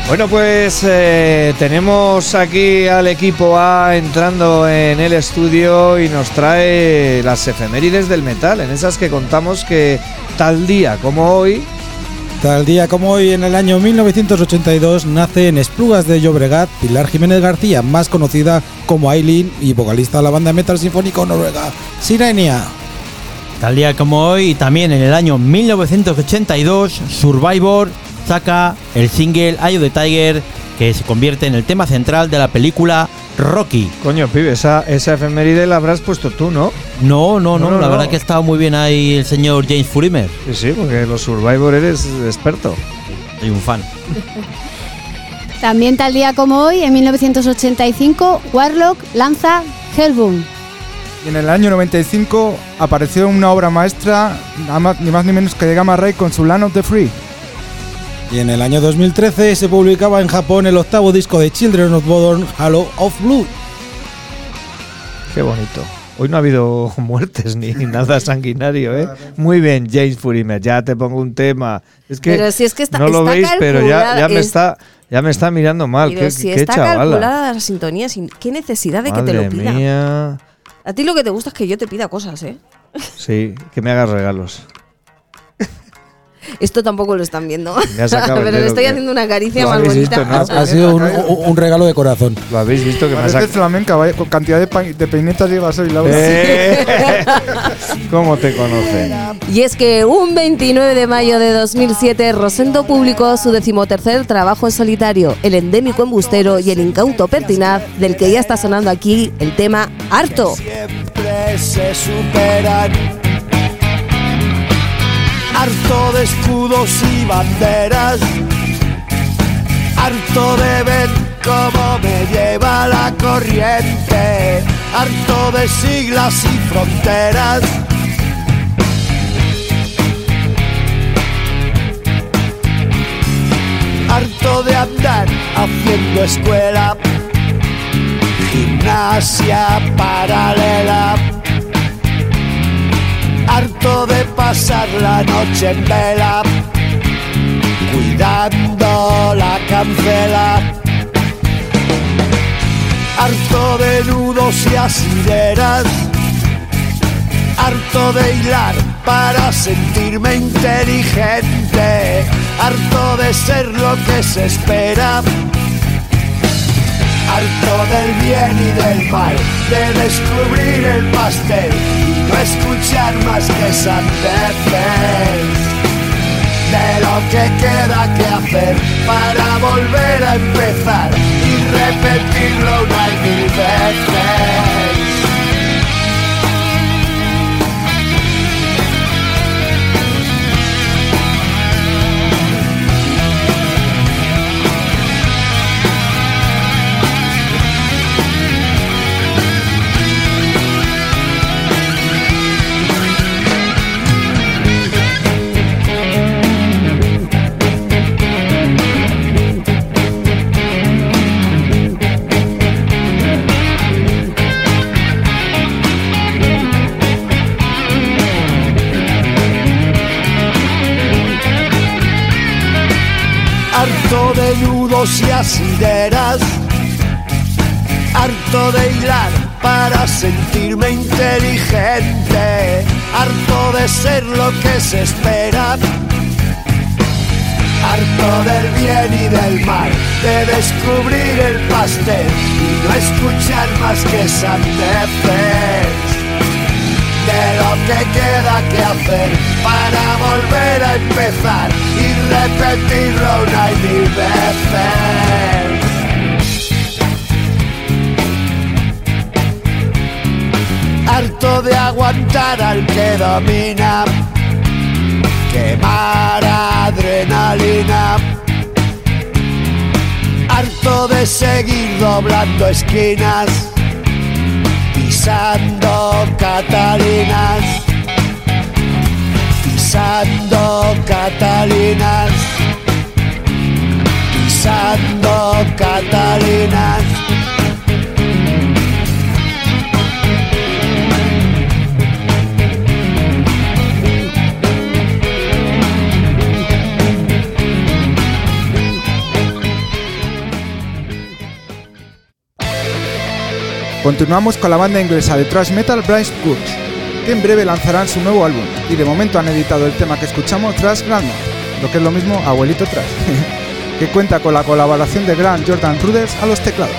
Bueno, pues tenemos aquí al equipo A entrando en el estudio y nos trae las efemérides del metal, en esas que contamos que tal día como hoy, en el año 1982, nace en Esplugas de Llobregat Pilar Jiménez García, más conocida como Aileen y vocalista de la banda metal sinfónico noruega Sirenia. Tal día como hoy, y también en el año 1982, Survivor saca el single Eye of the Tiger, que se convierte en el tema central de la película Rocky. Coño, pibe, esa efeméride la habrás puesto tú, ¿no? No, la verdad que ha estado muy bien ahí el señor James Furimer. Sí, porque los Survivor eres experto. Soy un fan. También tal día como hoy, en 1985, Warlock lanza Hellbound. Y en el año 95 apareció una obra maestra, ni más ni menos que de Gamma Ray con su Land of the Free. Y en el año 2013 se publicaba en Japón el 8º disco de Children of Bodom, Halo of Blood. Qué bonito. Hoy no ha habido muertes ni nada sanguinario, ¿eh? Muy bien, James Furimer, ya te pongo un tema. Es que, pero si es que está, no lo está veis, pero ya me está mirando mal. Pero si está calculada la sintonía, qué necesidad de que te lo pida. Mía. A ti lo que te gusta es que yo te pida cosas, ¿eh? Sí, que me hagas regalos. Esto tampoco lo están viendo. Pero le estoy haciendo una caricia más bonita. Visto, ¿no? Ha sido un regalo de corazón. Lo habéis visto que Parece flamenca, vaya, con cantidad de peinetas llevas hoy, Laura. ¿Cómo te conocen? Y es que un 29 de mayo de 2007 Rosendo publicó su 13º trabajo en solitario, El endémico embustero y el incauto pertinaz, del que ya está sonando aquí el tema Harto. Siempre se superan. Harto de escudos y banderas, harto de ver cómo me lleva la corriente, harto de siglas y fronteras. Harto de andar haciendo escuela, gimnasia paralela. Harto de pasar la noche en vela, cuidando la cancela. Harto de nudos y asideras, harto de hilar para sentirme inteligente, harto de ser lo que se espera. Harto del bien y del mal, de descubrir el pastel y no escuchar más que sandeces. De lo que queda que hacer para volver a empezar y repetirlo una y mil veces. Harto de nudos y asideras, harto de hilar para sentirme inteligente, harto de ser lo que se espera. Harto del bien y del mal, de descubrir el pastel y no escuchar más que sandeces. De lo que queda que hacer para volver a empezar y repetirlo una y mil veces. Harto de aguantar al que domina, quemar adrenalina. Harto de seguir doblando esquinas, pisando Catalinas, pisando Catalinas, pisando Catalinas. Continuamos con la banda inglesa de thrash metal Bryce Kurtz, que en breve lanzarán su nuevo álbum, y de momento han editado el tema que escuchamos, Thrash Grandma, lo que es lo mismo Abuelito Thrash, que cuenta con la colaboración de Grant Jordan Rudess a los teclados.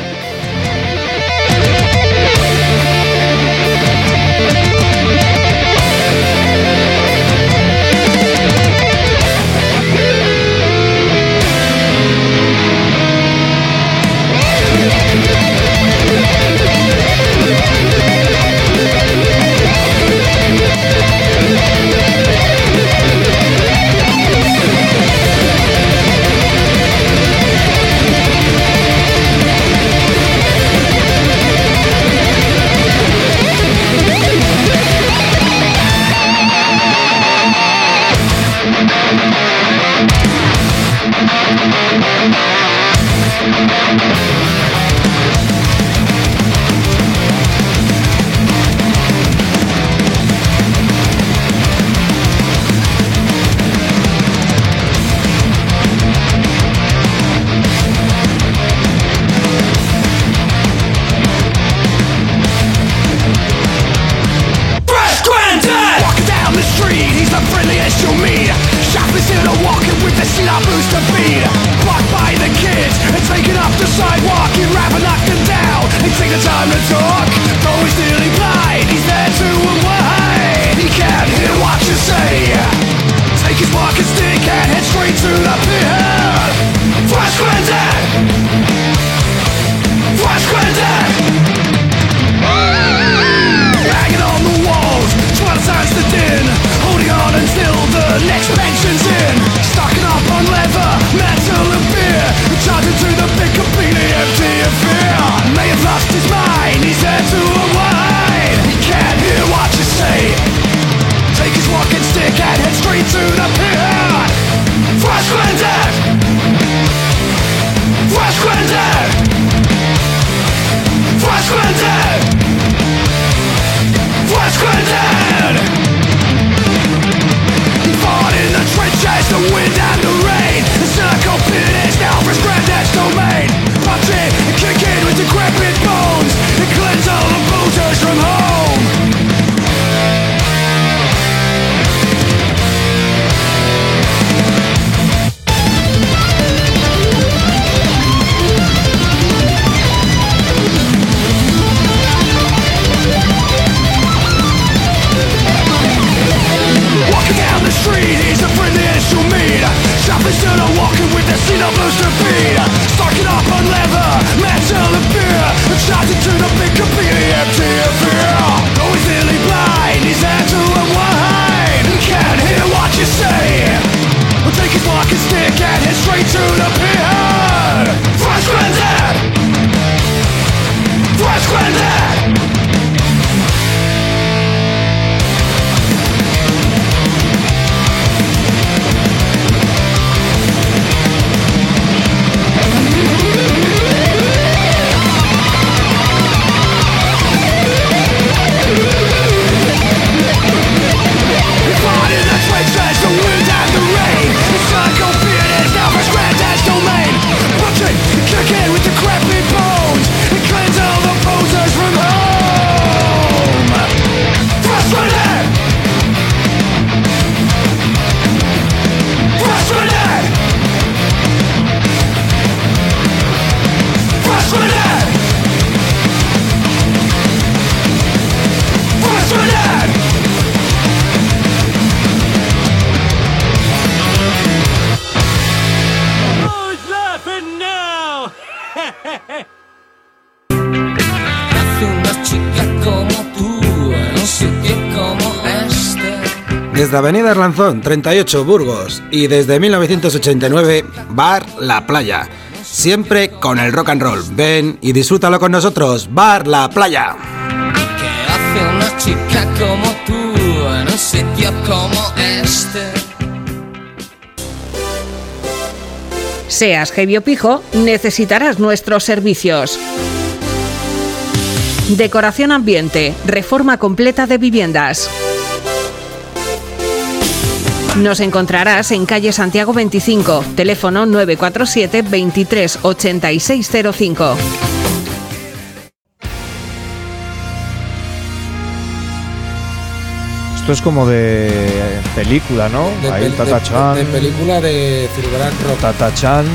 Desde Avenida Arlanzón 38 Burgos y desde 1989 Bar La Playa. Siempre con el rock and roll. Ven y disfrútalo con nosotros. Bar La Playa. ¿Qué hace una chica como tú en un sitio como este? Seas heavy o pijo, necesitarás nuestros servicios. Decoración ambiente, reforma completa de viviendas. Nos encontrarás en calle Santiago 25, teléfono 947 23 8605. esto es como de película, ¿no? Ahí Tata-chan. De película de Zurbarán Rock. Tata-chan.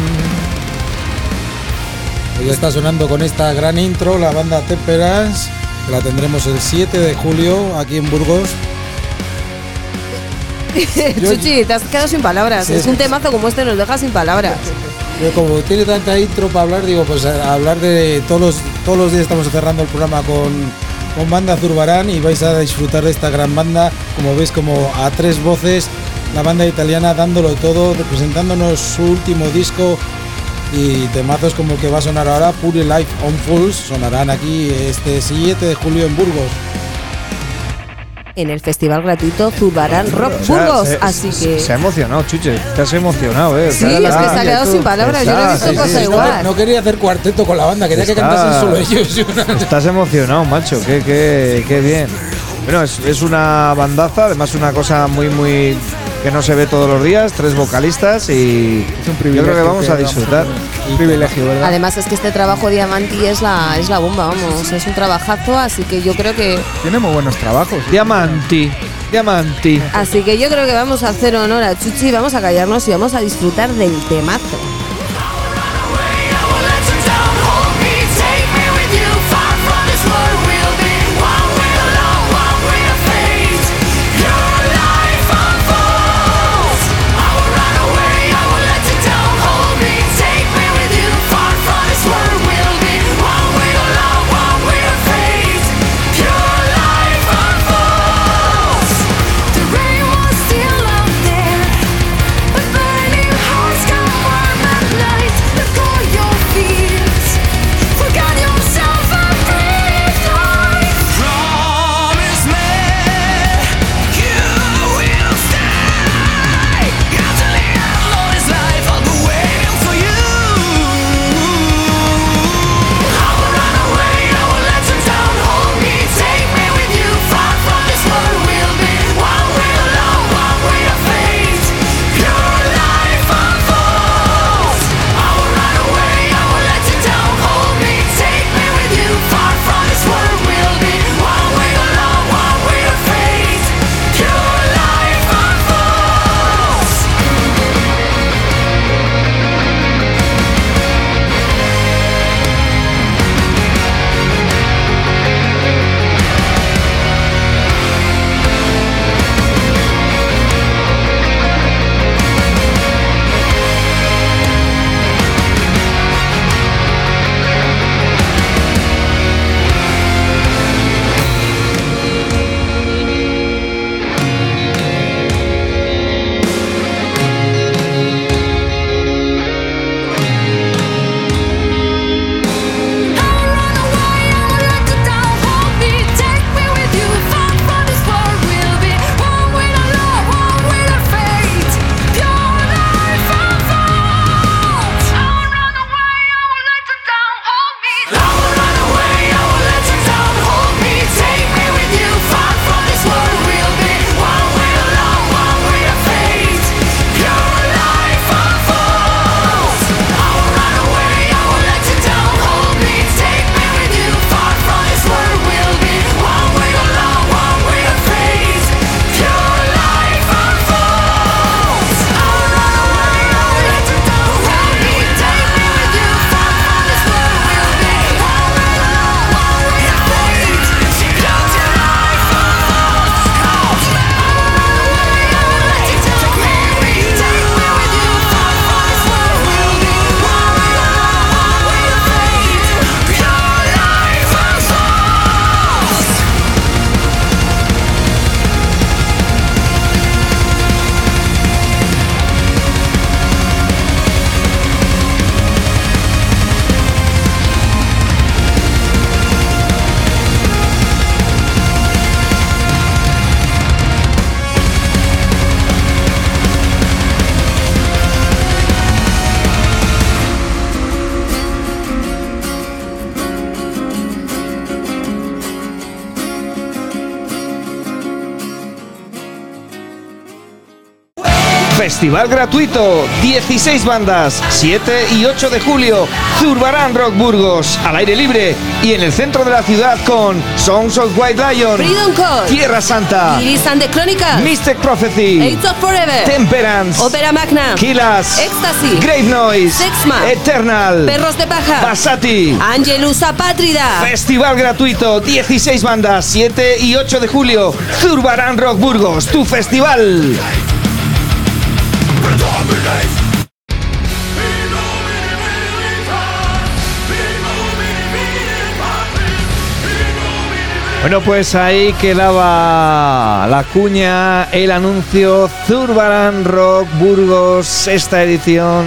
Ya está sonando con esta gran intro la banda Temperance, que la tendremos el 7 de julio aquí en Burgos. Chuchi, te has quedado sin palabras. Sí, es un temazo como este, nos deja sin palabras. Yo como tiene tanta intro para hablar, digo, pues a hablar de todos los días estamos cerrando el programa con banda Zurbarán y vais a disfrutar de esta gran banda, como veis, como a tres voces, la banda italiana dándolo todo, presentándonos su último disco. Y temazos como el que va a sonar ahora, Pure Life on Fools, sonarán aquí este 7 de julio en Burgos. En el festival gratuito Zurbarán Rock Burgos, así que... Se ha emocionado, Chuche, te has emocionado, Sí, es que se ha quedado sin palabras, yo no he visto cosa igual. No quería hacer cuarteto con la banda, quería que cantasen solo ellos. Estás emocionado, macho, qué bien. Bueno, es una bandaza, además una cosa muy que no se ve todos los días, 3 vocalistas y es un privilegio, yo creo que vamos a disfrutar. Un privilegio, ¿verdad? Además es que este trabajo Diamanti es la bomba, vamos, es un trabajazo, así que yo creo que... Tiene muy buenos trabajos. Diamanti. Así que yo creo que vamos a hacer honor a Chuchi, vamos a callarnos y vamos a disfrutar del temazo. The rain was still out there, but burning hearts come warm. Festival gratuito, 16 bandas, 7 y 8 de julio, Zurbarán Rock Burgos, al aire libre y en el centro de la ciudad con Songs of White Lion, Freedom Call, Tierra Santa, Iris and the Chronicles, Mystic Prophecy, Eight of Forever, Temperance, Ópera Magna, Kilas, Ecstasy, Grave Noise, Sexma, Eternal, Perros de Paja, Basati, Angelus Apátrida. Festival gratuito, 16 bandas, 7 y 8 de julio, Zurbarán Rock Burgos, tu festival. Bueno, pues ahí quedaba la cuña, el anuncio, Zurbarán Rock Burgos, esta edición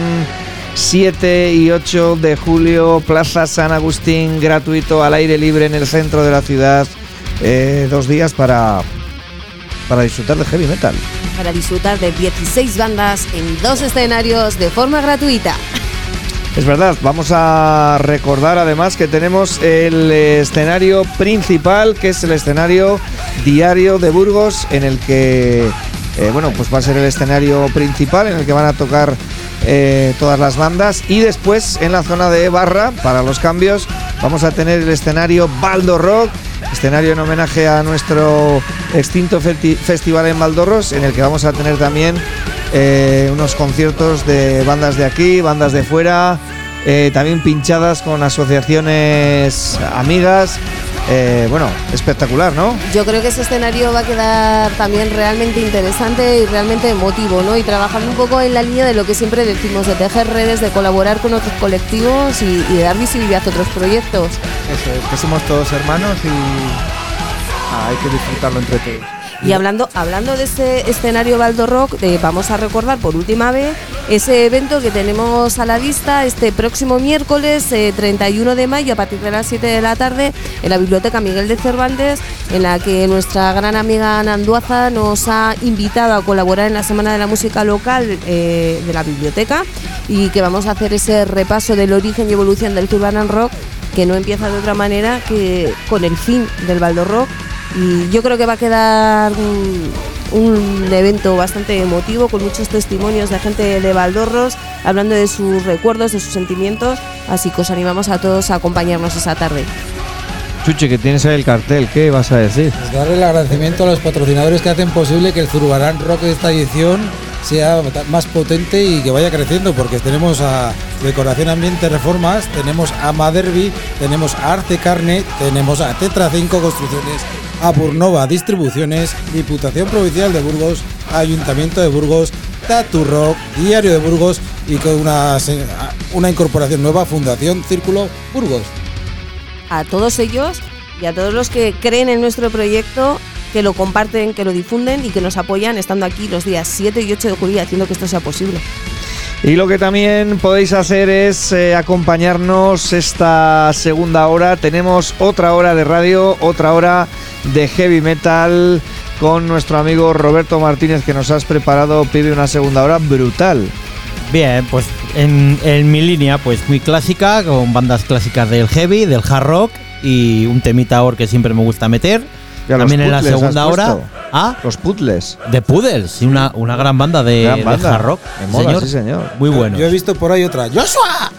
7 y 8 de julio, Plaza San Agustín, gratuito, al aire libre en el centro de la ciudad, 2 días para disfrutar de heavy metal. Para disfrutar de 16 bandas en 2 escenarios de forma gratuita. Es verdad, vamos a recordar además que tenemos el escenario principal, que es el escenario diario de Burgos, en el que, pues va a ser el escenario principal, en el que van a tocar todas las bandas, y después en la zona de barra, para los cambios, vamos a tener el escenario Baldo Rock, escenario en homenaje a nuestro extinto festival en Valdorros, en el que vamos a tener también unos conciertos de bandas de aquí, bandas de fuera, también pinchadas con asociaciones amigas. Espectacular, ¿no? Yo creo que ese escenario va a quedar también realmente interesante y realmente emotivo, ¿no? Y trabajando un poco en la línea de lo que siempre decimos, de tejer redes, de colaborar con otros colectivos y de dar visibilidad a otros proyectos. Eso es, que somos todos hermanos y hay que disfrutarlo entre todos. Y hablando de ese escenario Baldo Rock, vamos a recordar por última vez ese evento que tenemos a la vista este próximo miércoles 31 de mayo a partir de las 7 de la tarde en la Biblioteca Miguel de Cervantes, en la que nuestra gran amiga Ana Anduaza nos ha invitado a colaborar en la Semana de la Música Local de la biblioteca, y que vamos a hacer ese repaso del origen y evolución del Zurbarán Rock, que no empieza de otra manera que con el fin del Baldo Rock. Y yo creo que va a quedar un evento bastante emotivo, con muchos testimonios de gente de Valdorros hablando de sus recuerdos, de sus sentimientos, así que os animamos a todos a acompañarnos esa tarde. Chuche, que tienes ahí el cartel, ¿qué vas a decir? Pues darle el agradecimiento a los patrocinadores que hacen posible que el Zurbarán Rock de esta edición sea más potente y que vaya creciendo, porque tenemos a Decoración Ambiente Reformas, tenemos a Maderbi, tenemos a Arce Carne, tenemos a Tetra 5 Construcciones, a Burnova Distribuciones, Diputación Provincial de Burgos, Ayuntamiento de Burgos, Tatu Rock, Diario de Burgos y con una incorporación nueva, Fundación Círculo Burgos. A todos ellos y a todos los que creen en nuestro proyecto, que lo comparten, que lo difunden y que nos apoyan estando aquí los días 7 y 8 de julio haciendo que esto sea posible. Y lo que también podéis hacer es acompañarnos esta segunda hora. Tenemos otra hora de radio, otra hora de heavy metal con nuestro amigo Roberto Martínez, que nos has preparado, pibe, una segunda hora brutal. Bien, pues en mi línea, pues muy clásica, con bandas clásicas del heavy, del hard rock y un temita ahora que siempre me gusta meter. También en la segunda hora. ¿Ah? Los Puzzles. The Puddles, una gran banda de hard rock. De moda, sí, señor. Muy bueno. Yo he visto por ahí otra. ¡Joshua!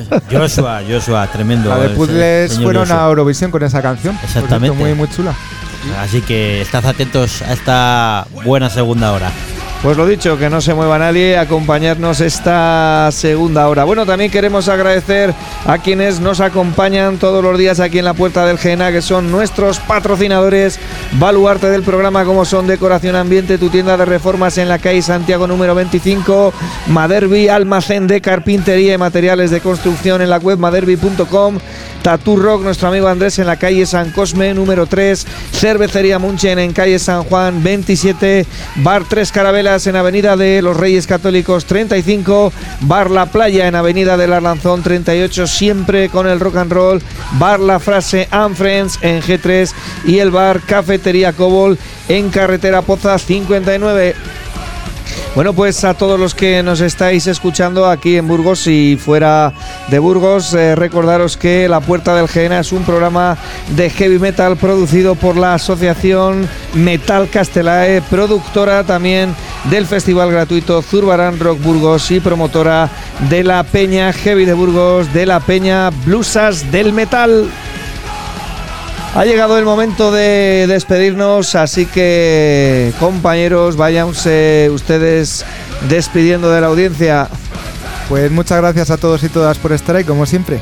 Joshua, tremendo. La de Puzzles fueron Joshua a Eurovisión con esa canción. Exactamente. Muy, muy chula. Así que estad atentos a esta buena segunda hora. Pues lo dicho, que no se mueva nadie, acompañarnos esta segunda hora. Bueno, también queremos agradecer a quienes nos acompañan todos los días aquí en la puerta del GENA, que son nuestros patrocinadores, baluarte del programa, como son Decoración Ambiente, tu tienda de reformas en la calle Santiago número 25, Maderbi, almacén de carpintería y materiales de construcción en la web maderbi.com, Tatu Rock, nuestro amigo Andrés, en la calle San Cosme número 3, Cervecería Munchen en calle San Juan 27, Bar Tres Carabelas en Avenida de los Reyes Católicos 35, Bar La Playa en Avenida del Arlanzón 38, siempre con el rock and roll, Bar La Frase and Friends en G3 y el Bar Cafetería Cobol en Carretera Poza 59. Bueno, pues a todos los que nos estáis escuchando aquí en Burgos y fuera de Burgos, recordaros que La Puerta del Gehenna es un programa de heavy metal producido por la Asociación Metal Castelae, productora también del festival gratuito Zurbarán Rock Burgos y promotora de la Peña Heavy de Burgos, de la Peña Blusas del Metal. Ha llegado el momento de despedirnos, así que compañeros, váyanse ustedes despidiendo de la audiencia. Pues muchas gracias a todos y todas por estar ahí, como siempre.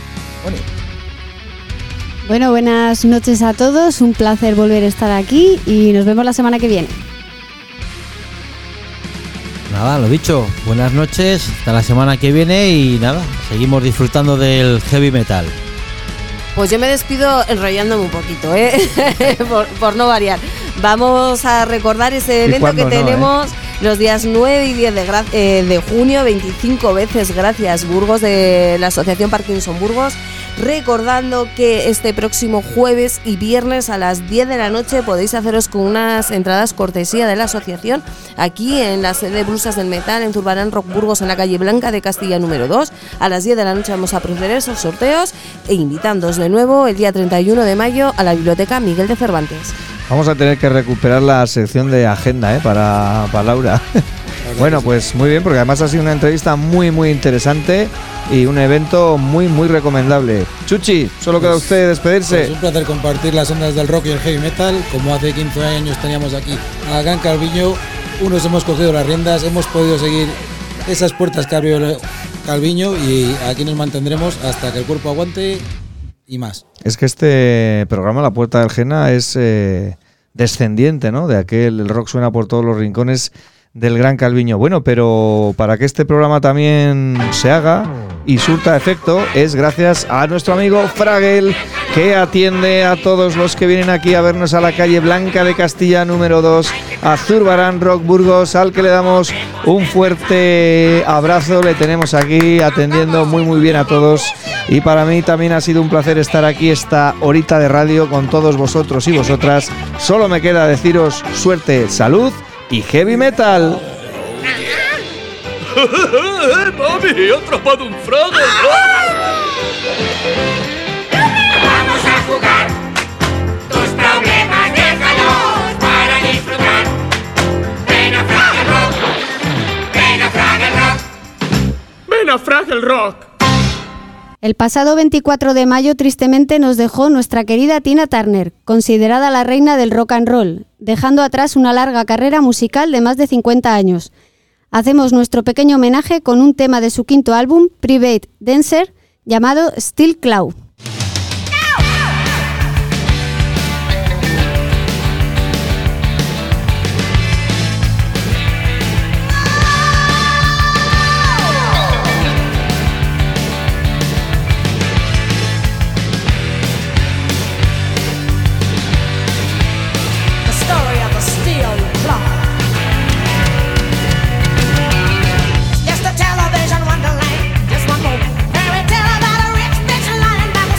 Bueno, buenas noches a todos, un placer volver a estar aquí y nos vemos la semana que viene. Nada, lo dicho, buenas noches, hasta la semana que viene y nada, seguimos disfrutando del heavy metal. Pues yo me despido enrollándome un poquito, por no variar. Vamos a recordar ese evento que tenemos los días 9 y 10 de junio, 25 veces gracias Burgos, de la Asociación Parkinson Burgos. Recordando que este próximo jueves y viernes a las 10 de la noche podéis haceros con unas entradas cortesía de la asociación aquí en la sede de Blusas del Metal en Zurbarán Rock Burgos, en la calle Blanca de Castilla número 2. A las 10 de la noche vamos a proceder a esos sorteos e invitándoos de nuevo el día 31 de mayo a la Biblioteca Miguel de Cervantes. Vamos a tener que recuperar la sección de agenda para Laura. Bueno, pues muy bien, porque además ha sido una entrevista muy muy interesante y un evento muy muy recomendable. Chuchi, solo queda usted despedirse. Es un placer compartir las ondas del rock y el heavy metal. Como hace 15 años teníamos aquí a Gran Calviño, unos hemos cogido las riendas, hemos podido seguir esas puertas que abrió Calviño y aquí nos mantendremos hasta que el cuerpo aguante y más. Es que este programa, La Puerta del Gehenna, es descendiente, ¿no? De aquel El Rock Suena por Todos los Rincones del Gran Calviño. Bueno, pero para que este programa también se haga y surta efecto es gracias a nuestro amigo Fragel, que atiende a todos los que vienen aquí a vernos a la calle Blanca de Castilla número 2, a Zurbarán Rock Burgos, al que le damos un fuerte abrazo. Le tenemos aquí atendiendo muy muy bien a todos y para mí también ha sido un placer estar aquí esta horita de radio con todos vosotros y vosotras. Solo me queda deciros suerte, salud y heavy metal. ¡Mami! ¡He atrapado un Fragel! Vamos a jugar. Tus problemas déjalos para disfrutar. Ven a Fragel Rock. Ven a Fragel Rock. ¡Ven a Fragel Rock! El pasado 24 de mayo tristemente nos dejó nuestra querida Tina Turner, considerada la reina del rock and roll, dejando atrás una larga carrera musical de más de 50 años. Hacemos nuestro pequeño homenaje con un tema de su quinto álbum, Private Dancer, llamado Steel Claw. Just a television wonderland, just one more fairy tale about a rich bitch lying back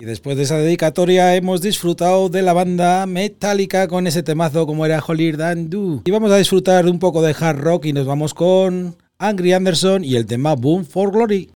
después de esa dedicatoria hemos disfrutado de la banda Metallica con ese temazo como era Holier Than Thou. Y vamos a disfrutar de un poco de hard rock y nos vamos con Angry Anderson y el tema Boom for Glory.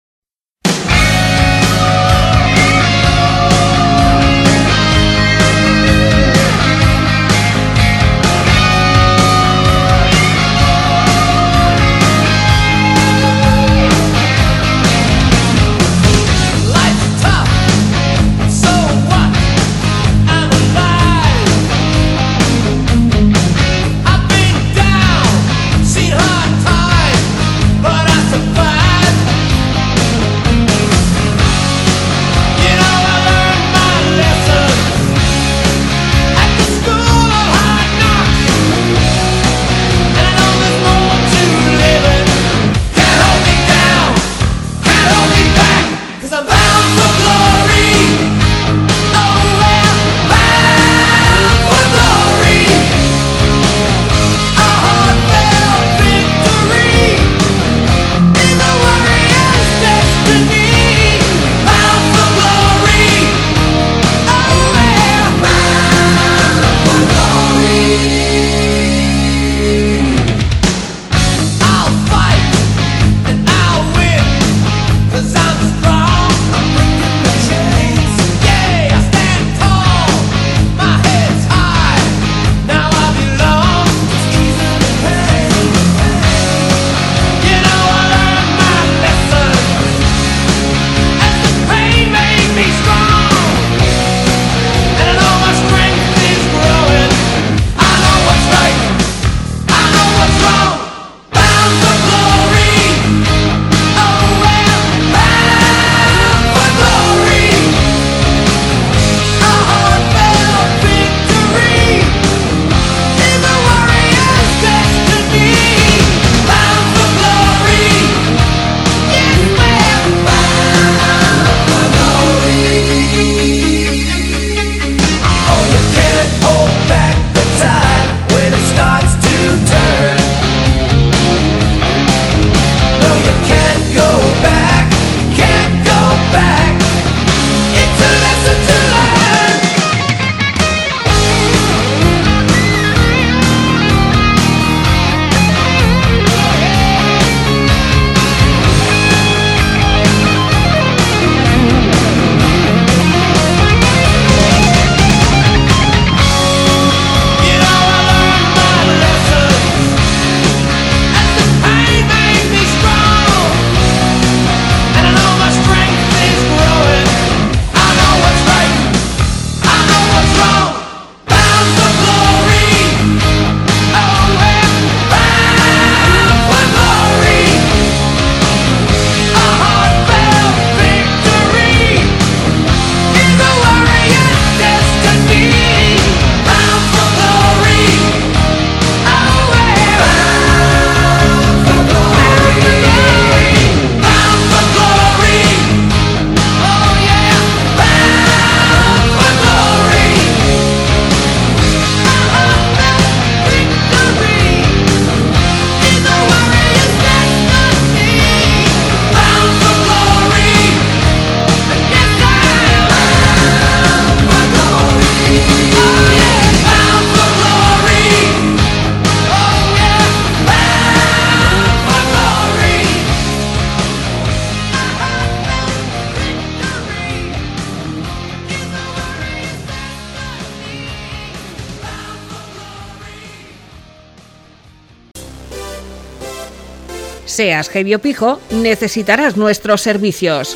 Seas heavy o pijo, necesitarás nuestros servicios.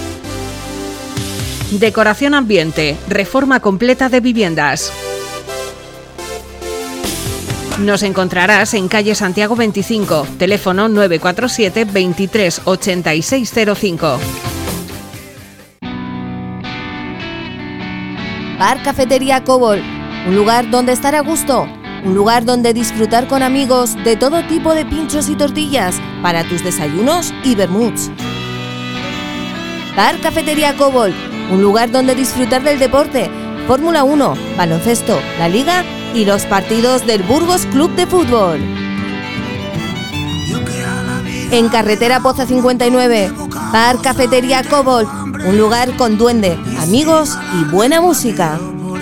Decoración ambiente, reforma completa de viviendas. Nos encontrarás en calle Santiago 25, teléfono 947 23 8605. Bar Cafetería Cobol, un lugar donde estar a gusto, un lugar donde disfrutar con amigos de todo tipo de pinchos y tortillas para tus desayunos y vermuts. Bar Cafetería Cobol, un lugar donde disfrutar del deporte, Fórmula 1, baloncesto, la Liga y los partidos del Burgos Club de Fútbol. en carretera Poza 59. Bar Cafetería Cobalt, un lugar con duende, amigos y buena música.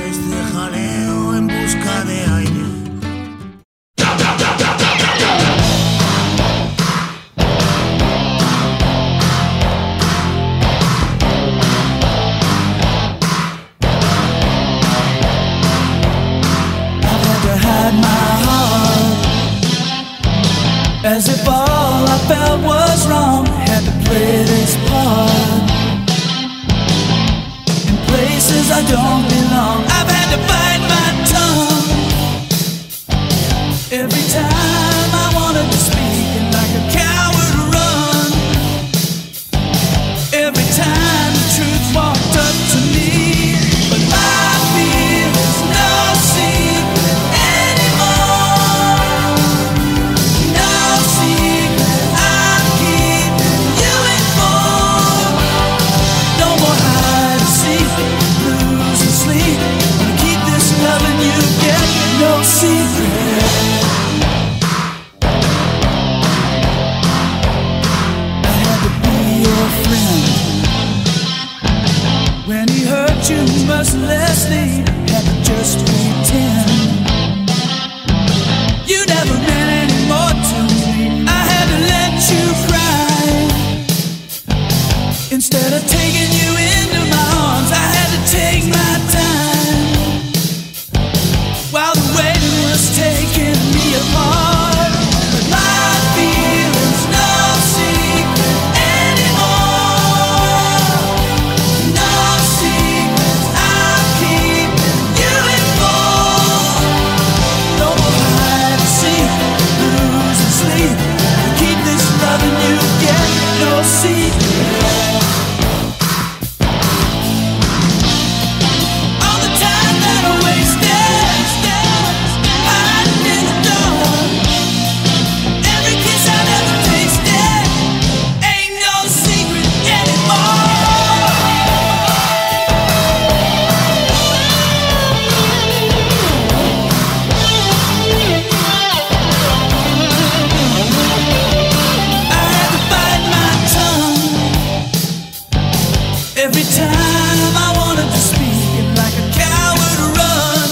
As if all I felt was wrong, had to play this part in places I don't belong. I've had to bite my tongue every time I wanted to speak, and like a coward run. Every time the truth walked up to me, but my fear is no secret anymore. No secret I'm keeping you informed. No more hide and seek, lose and sleep. Gonna keep this loving you get no secret. I had to be your friend when he hurt you mercilessly. Had to just pretend you never meant any more to me. I had to let you cry instead of taking you into my arms. I had to take my time while the waiting was taking me apart. But my feelings no secret anymore. No secrets I'm keeping you informed. No more hide and seek, lose and sleep. Keep this loving you get no secret. All the time that I wasted hiding in the dark. Every kiss I never tasted ain't no secret anymore. I had to bite my tongue every time I wanted to speak, and like a coward run.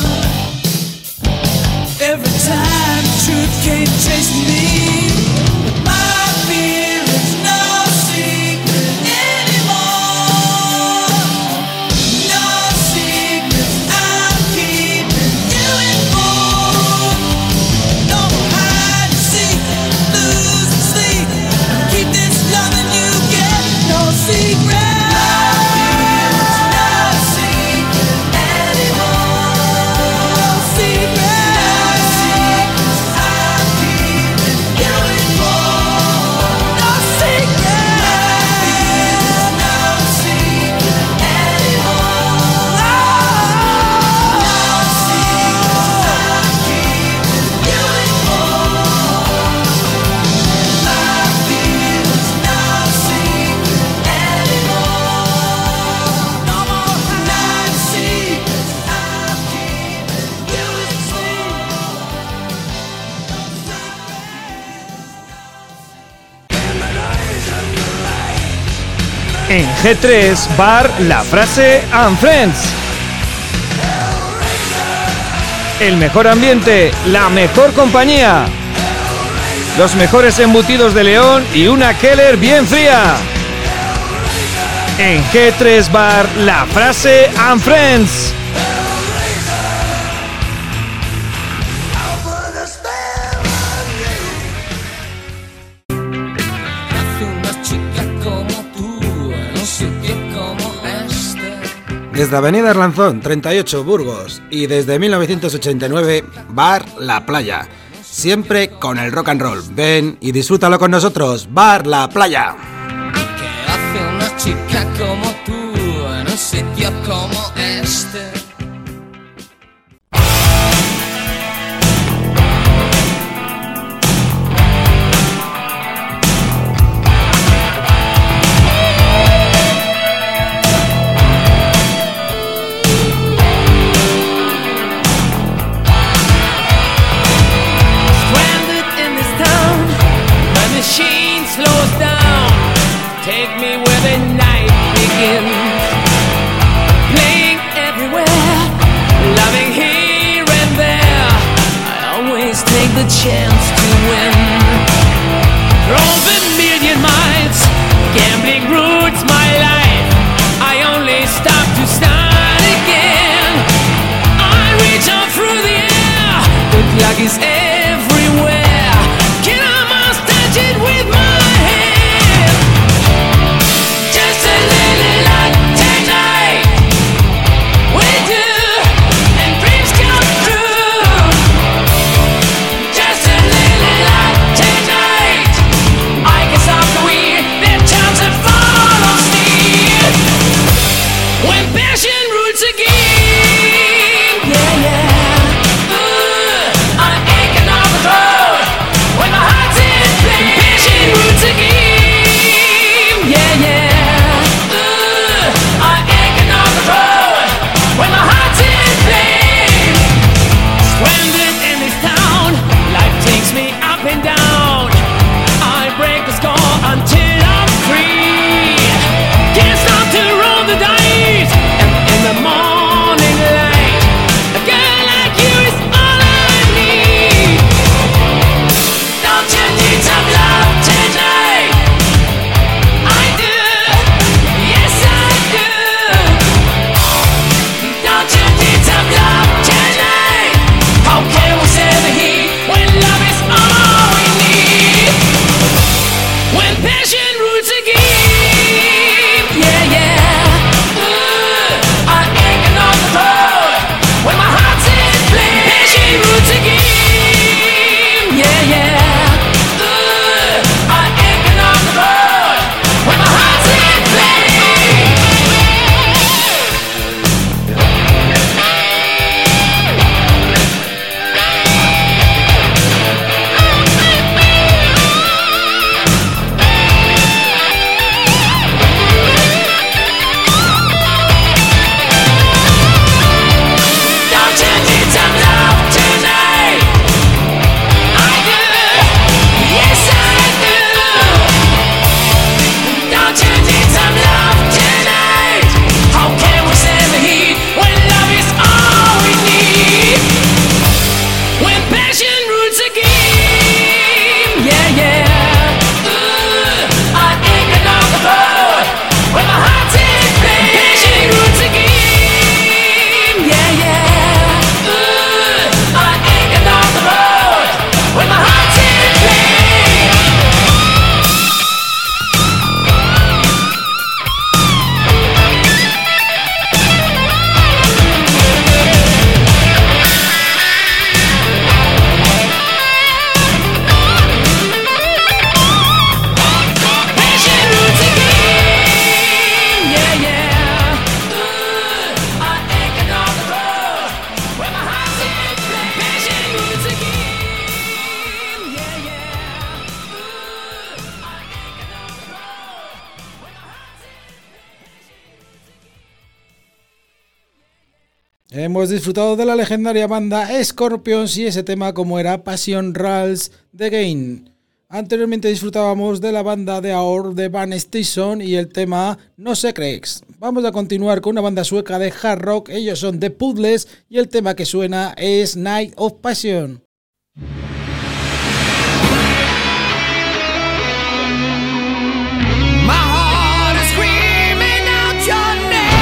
Every time the truth came chasing me, but my fear is no secret anymore. No secrets I'm keeping you informed. No more hide and seek, lose and sleep. Keep this loving you get no secret. No secret anymore. No secret. I'm keeping you informed. No secret. No secret anymore. No secret. I'm keeping you informed. My feelings no secret anymore. No more hide secrets I'm keeping you En G3 Bar La Frase and Friends. El mejor ambiente, la mejor compañía, los mejores embutidos de León y una Keller bien fría. En G3 Bar La Frase and Friends. Desde Avenida Arlanzón, 38, Burgos, y desde 1989, Bar La Playa. Siempre con el rock and roll. Ven y disfrútalo con nosotros, Bar La Playa. ¿Qué hace una chica como tú en un sitio como este? Stranded in this town, my machine slow where the night begins. Playing everywhere, loving here and there. I always take the chance to win. Drove a million miles, gambling roots my life. I only stop to start again. I reach out through the air, the clock is everywhere. Can I must touch it with my hand? Just a little light tonight. We do, and dreams come true. Just a little light tonight. I can stop the wind, their chance to follow steam. When passion rules again, yeah, yeah. I'm aching on the road. When my heart's in pain, passion rules again, yeah, yeah. I'm aching on the road. When my heart's in pain, stranded in this town, life takes me up and down. I break the score until I'm free. Can't stop to roll the dice. And in the morning light, a girl like you is all I need. Don't you need some love tonight? I do, yes I do. Don't you need some love tonight? How can we save the heat when love is all we need? When passion rules again, yeah, yeah. I'm aching on the road. When my heart's in flame, passion rules again, yeah, yeah. I'm aching on the road. When my heart's in flame. Don't you need some love tonight? I do, yes I do. Don't you need some love tonight? How can we save the heat when love is all we need? When passion rules again, yeah, yeah. I'm aching on the road. When my heart's in pain, passion rules again, yeah, yeah. I'm aching on the road. When my heart's in pain. Passion rules again, yeah, yeah. I'm aching on the road. When my heart's in pain. Passion rules again, yeah, yeah. I'm aching on the road. When my heart's in Hemos disfrutado de la legendaria banda Scorpions y ese tema como era Passion Rules the Game. Anteriormente disfrutábamos de la banda de Aor de Van Station y el tema No Secrets. Vamos a continuar con una banda sueca de hard rock, ellos son The Puzzles y el tema que suena es Night of Passion. My heart is screaming out your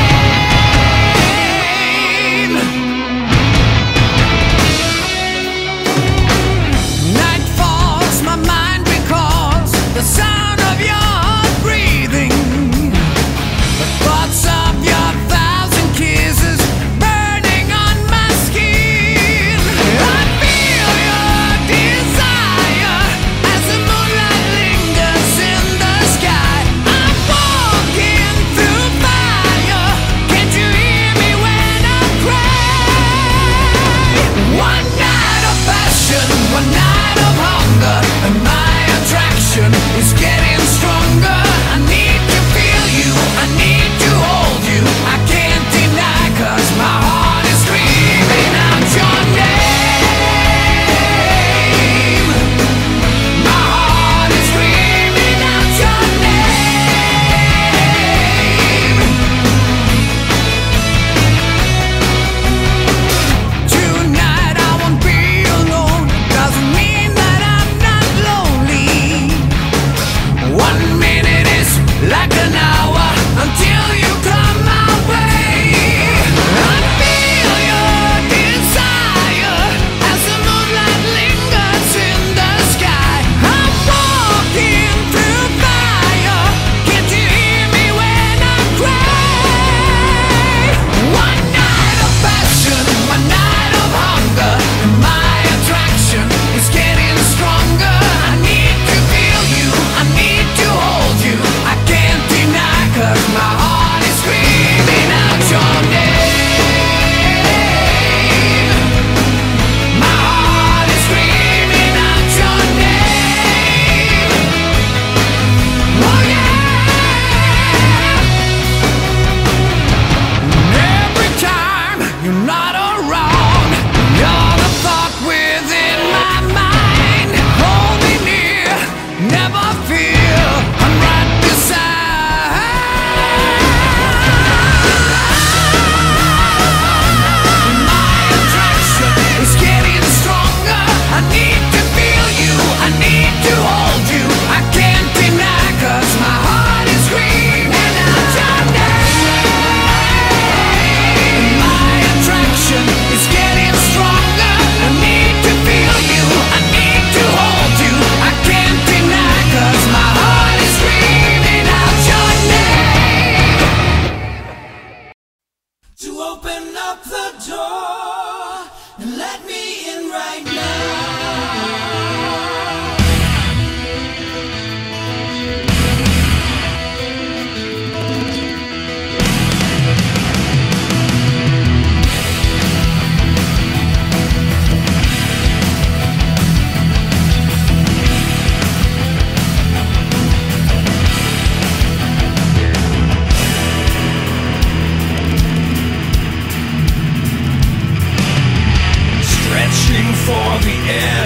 name. Night falls, my mind recalls the sound of your heart breathing, the thoughts of your thousand kisses burning on my skin. I feel your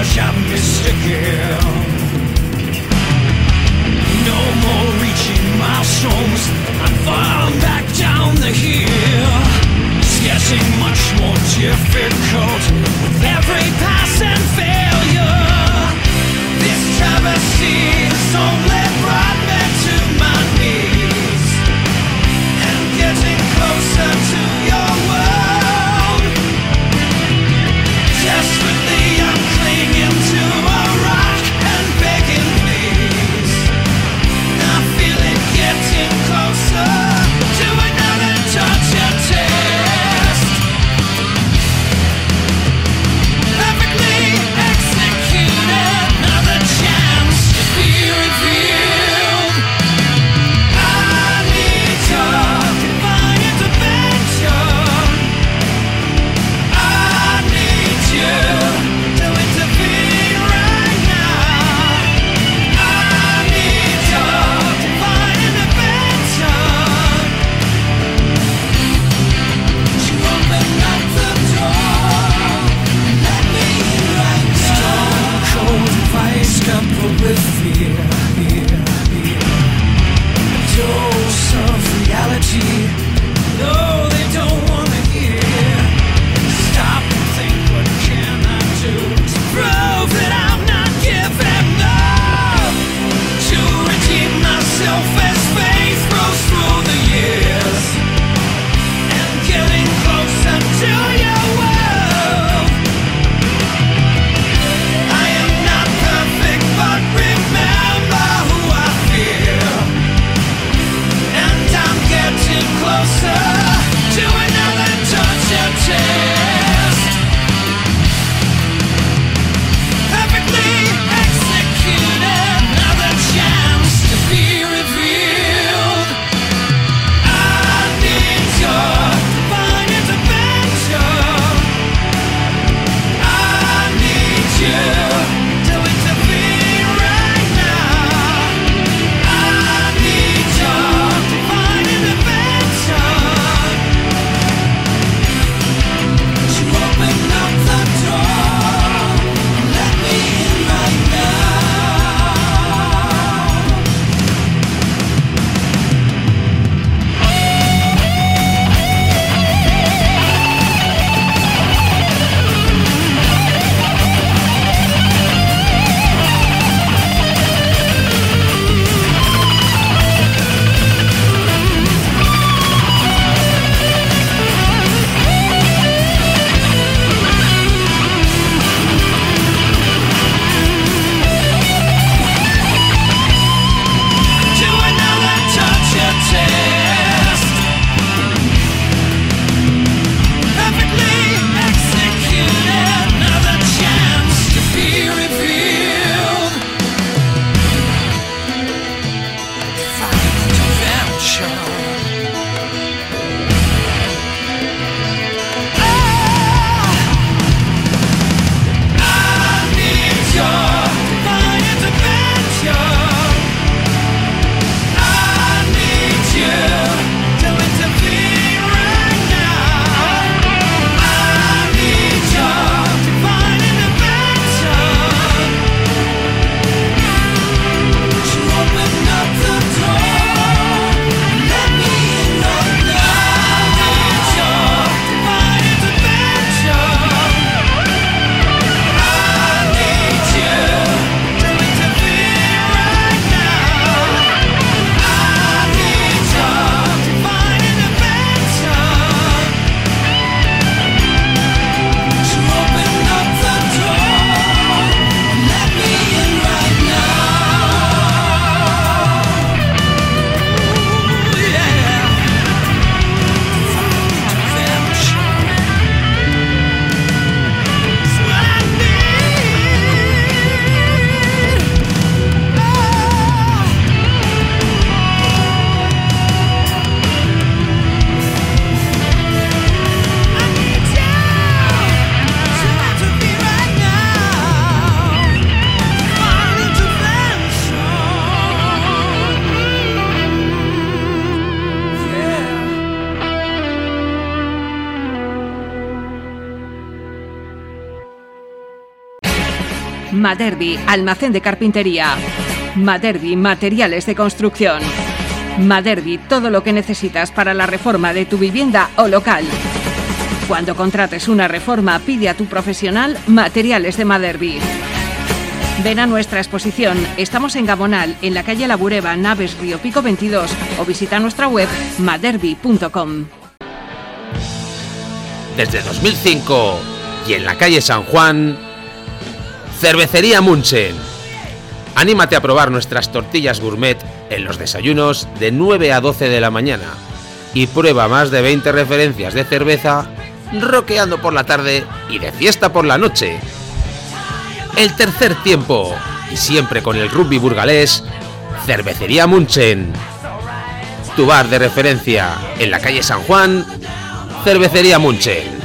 as I'm mistaken. No more reaching milestones, I'm falling back down the hill. It's getting much more difficult with every passing failure. This travesty has only brought me to my knees, and getting closer to your world. Desperately I'm clinging to a rock and begging please. I feel it getting closer to another torture test. Perfectly executed, another chance to be revealed. I need your divine intervention. I need you to intervene right now. I need your divine intervention. You open up the door, let me in right now. Stone cold advice coupled with fear, a dose of reality. No, they don't wanna hear. Stop and think, what can I do to prove that I'm not giving up? To redeem myself as faith grows through the years, and getting closer to your world. I am not perfect, but remember who I feel, and I'm getting closer Maderbi, almacén de carpintería. Maderbi, materiales de construcción. Maderbi, todo lo que necesitas para la reforma de tu vivienda o local. Cuando contrates una reforma, pide a tu profesional Materiales de Maderbi. Ven a nuestra exposición. Estamos en Gamonal, en la calle La Bureba, Naves Río Pico 22, o visita nuestra web maderbi.com. Desde 2005 y en la calle San Juan, Cervecería Munchen. Anímate a probar nuestras tortillas gourmet en los desayunos de 9 a 12 de la mañana y prueba más de 20 referencias de cerveza roqueando por la tarde y de fiesta por la noche. El tercer tiempo, y siempre con el rugby burgalés, Cervecería Munchen. Tu bar de referencia en la calle San Juan, Cervecería Munchen.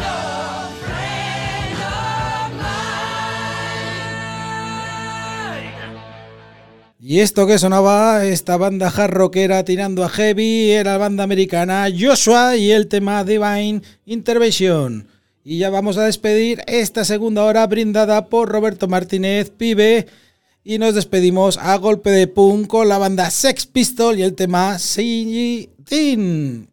Y esto que sonaba, esta banda hard rockera tirando a heavy, era la banda americana Joshua y el tema Divine Intervention. Y ya vamos a despedir esta segunda hora brindada por Roberto Martínez, Pibe. Y nos despedimos a golpe de punk con la banda Sex Pistols y el tema Sing Teen.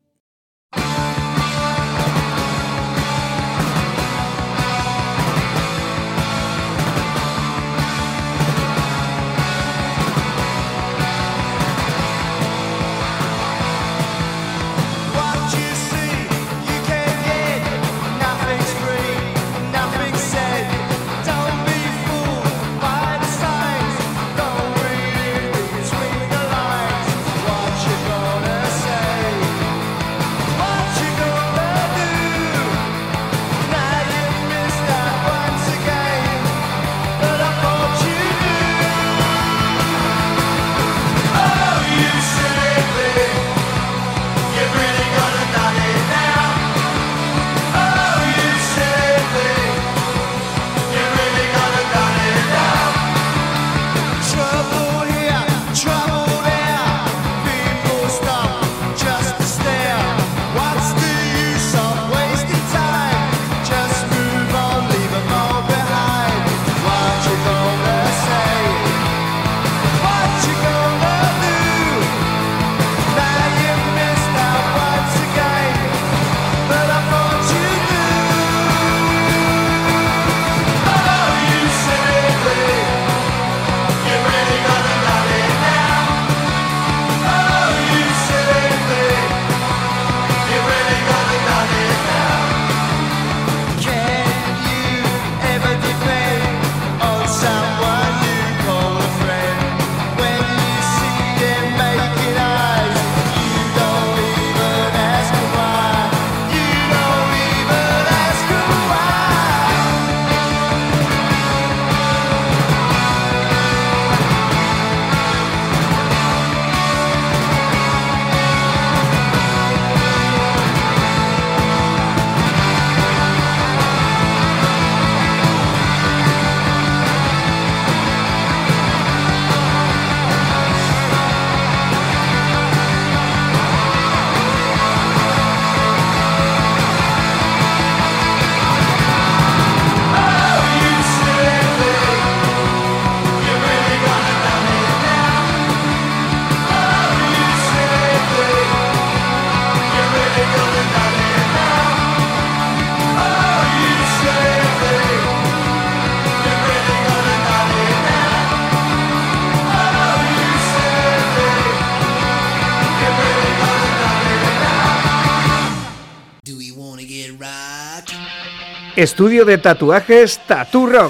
Estudio de tatuajes Tattoo Rock.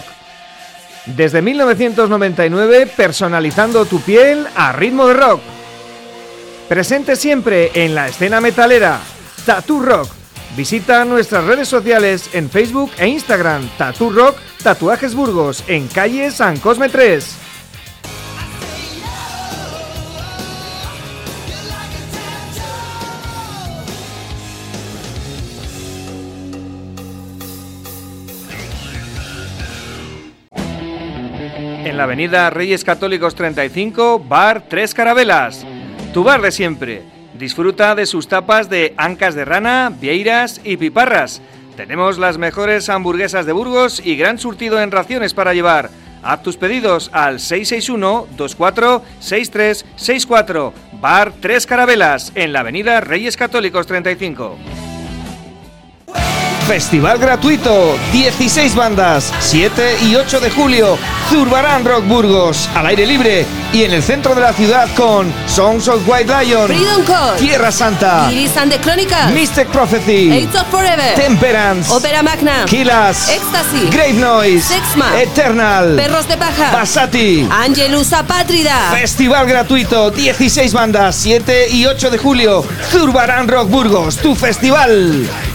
Desde 1999, personalizando tu piel a ritmo de rock. Presente siempre en la escena metalera. Tattoo Rock. Visita nuestras redes sociales en Facebook e Instagram. Tattoo Rock Tatuajes Burgos, en calle San Cosme 3. En la avenida Reyes Católicos 35, Bar Tres Carabelas. Tu bar de siempre. Disfruta de sus tapas de ancas de rana, vieiras y piparras. Tenemos las mejores hamburguesas de Burgos y gran surtido en raciones para llevar. Haz tus pedidos al 661-246364. Bar Tres Carabelas, en la avenida Reyes Católicos 35. Festival gratuito, 16 bandas, 7 y 8 de julio, Zurbarán Rock Burgos, al aire libre y en el centro de la ciudad con Songs of White Lion, Freedom Call, Tierra Santa, Iris and the Chronicles, Mystic Prophecy, Eight of Forever, Temperance, Opera Magna, Killas, Ecstasy, Grave Noise, Sexma, Eternal, Perros de Paja, Basati, Angelus Apátrida. Festival gratuito, 16 bandas, 7 y 8 de julio, Zurbarán Rock Burgos, tu festival.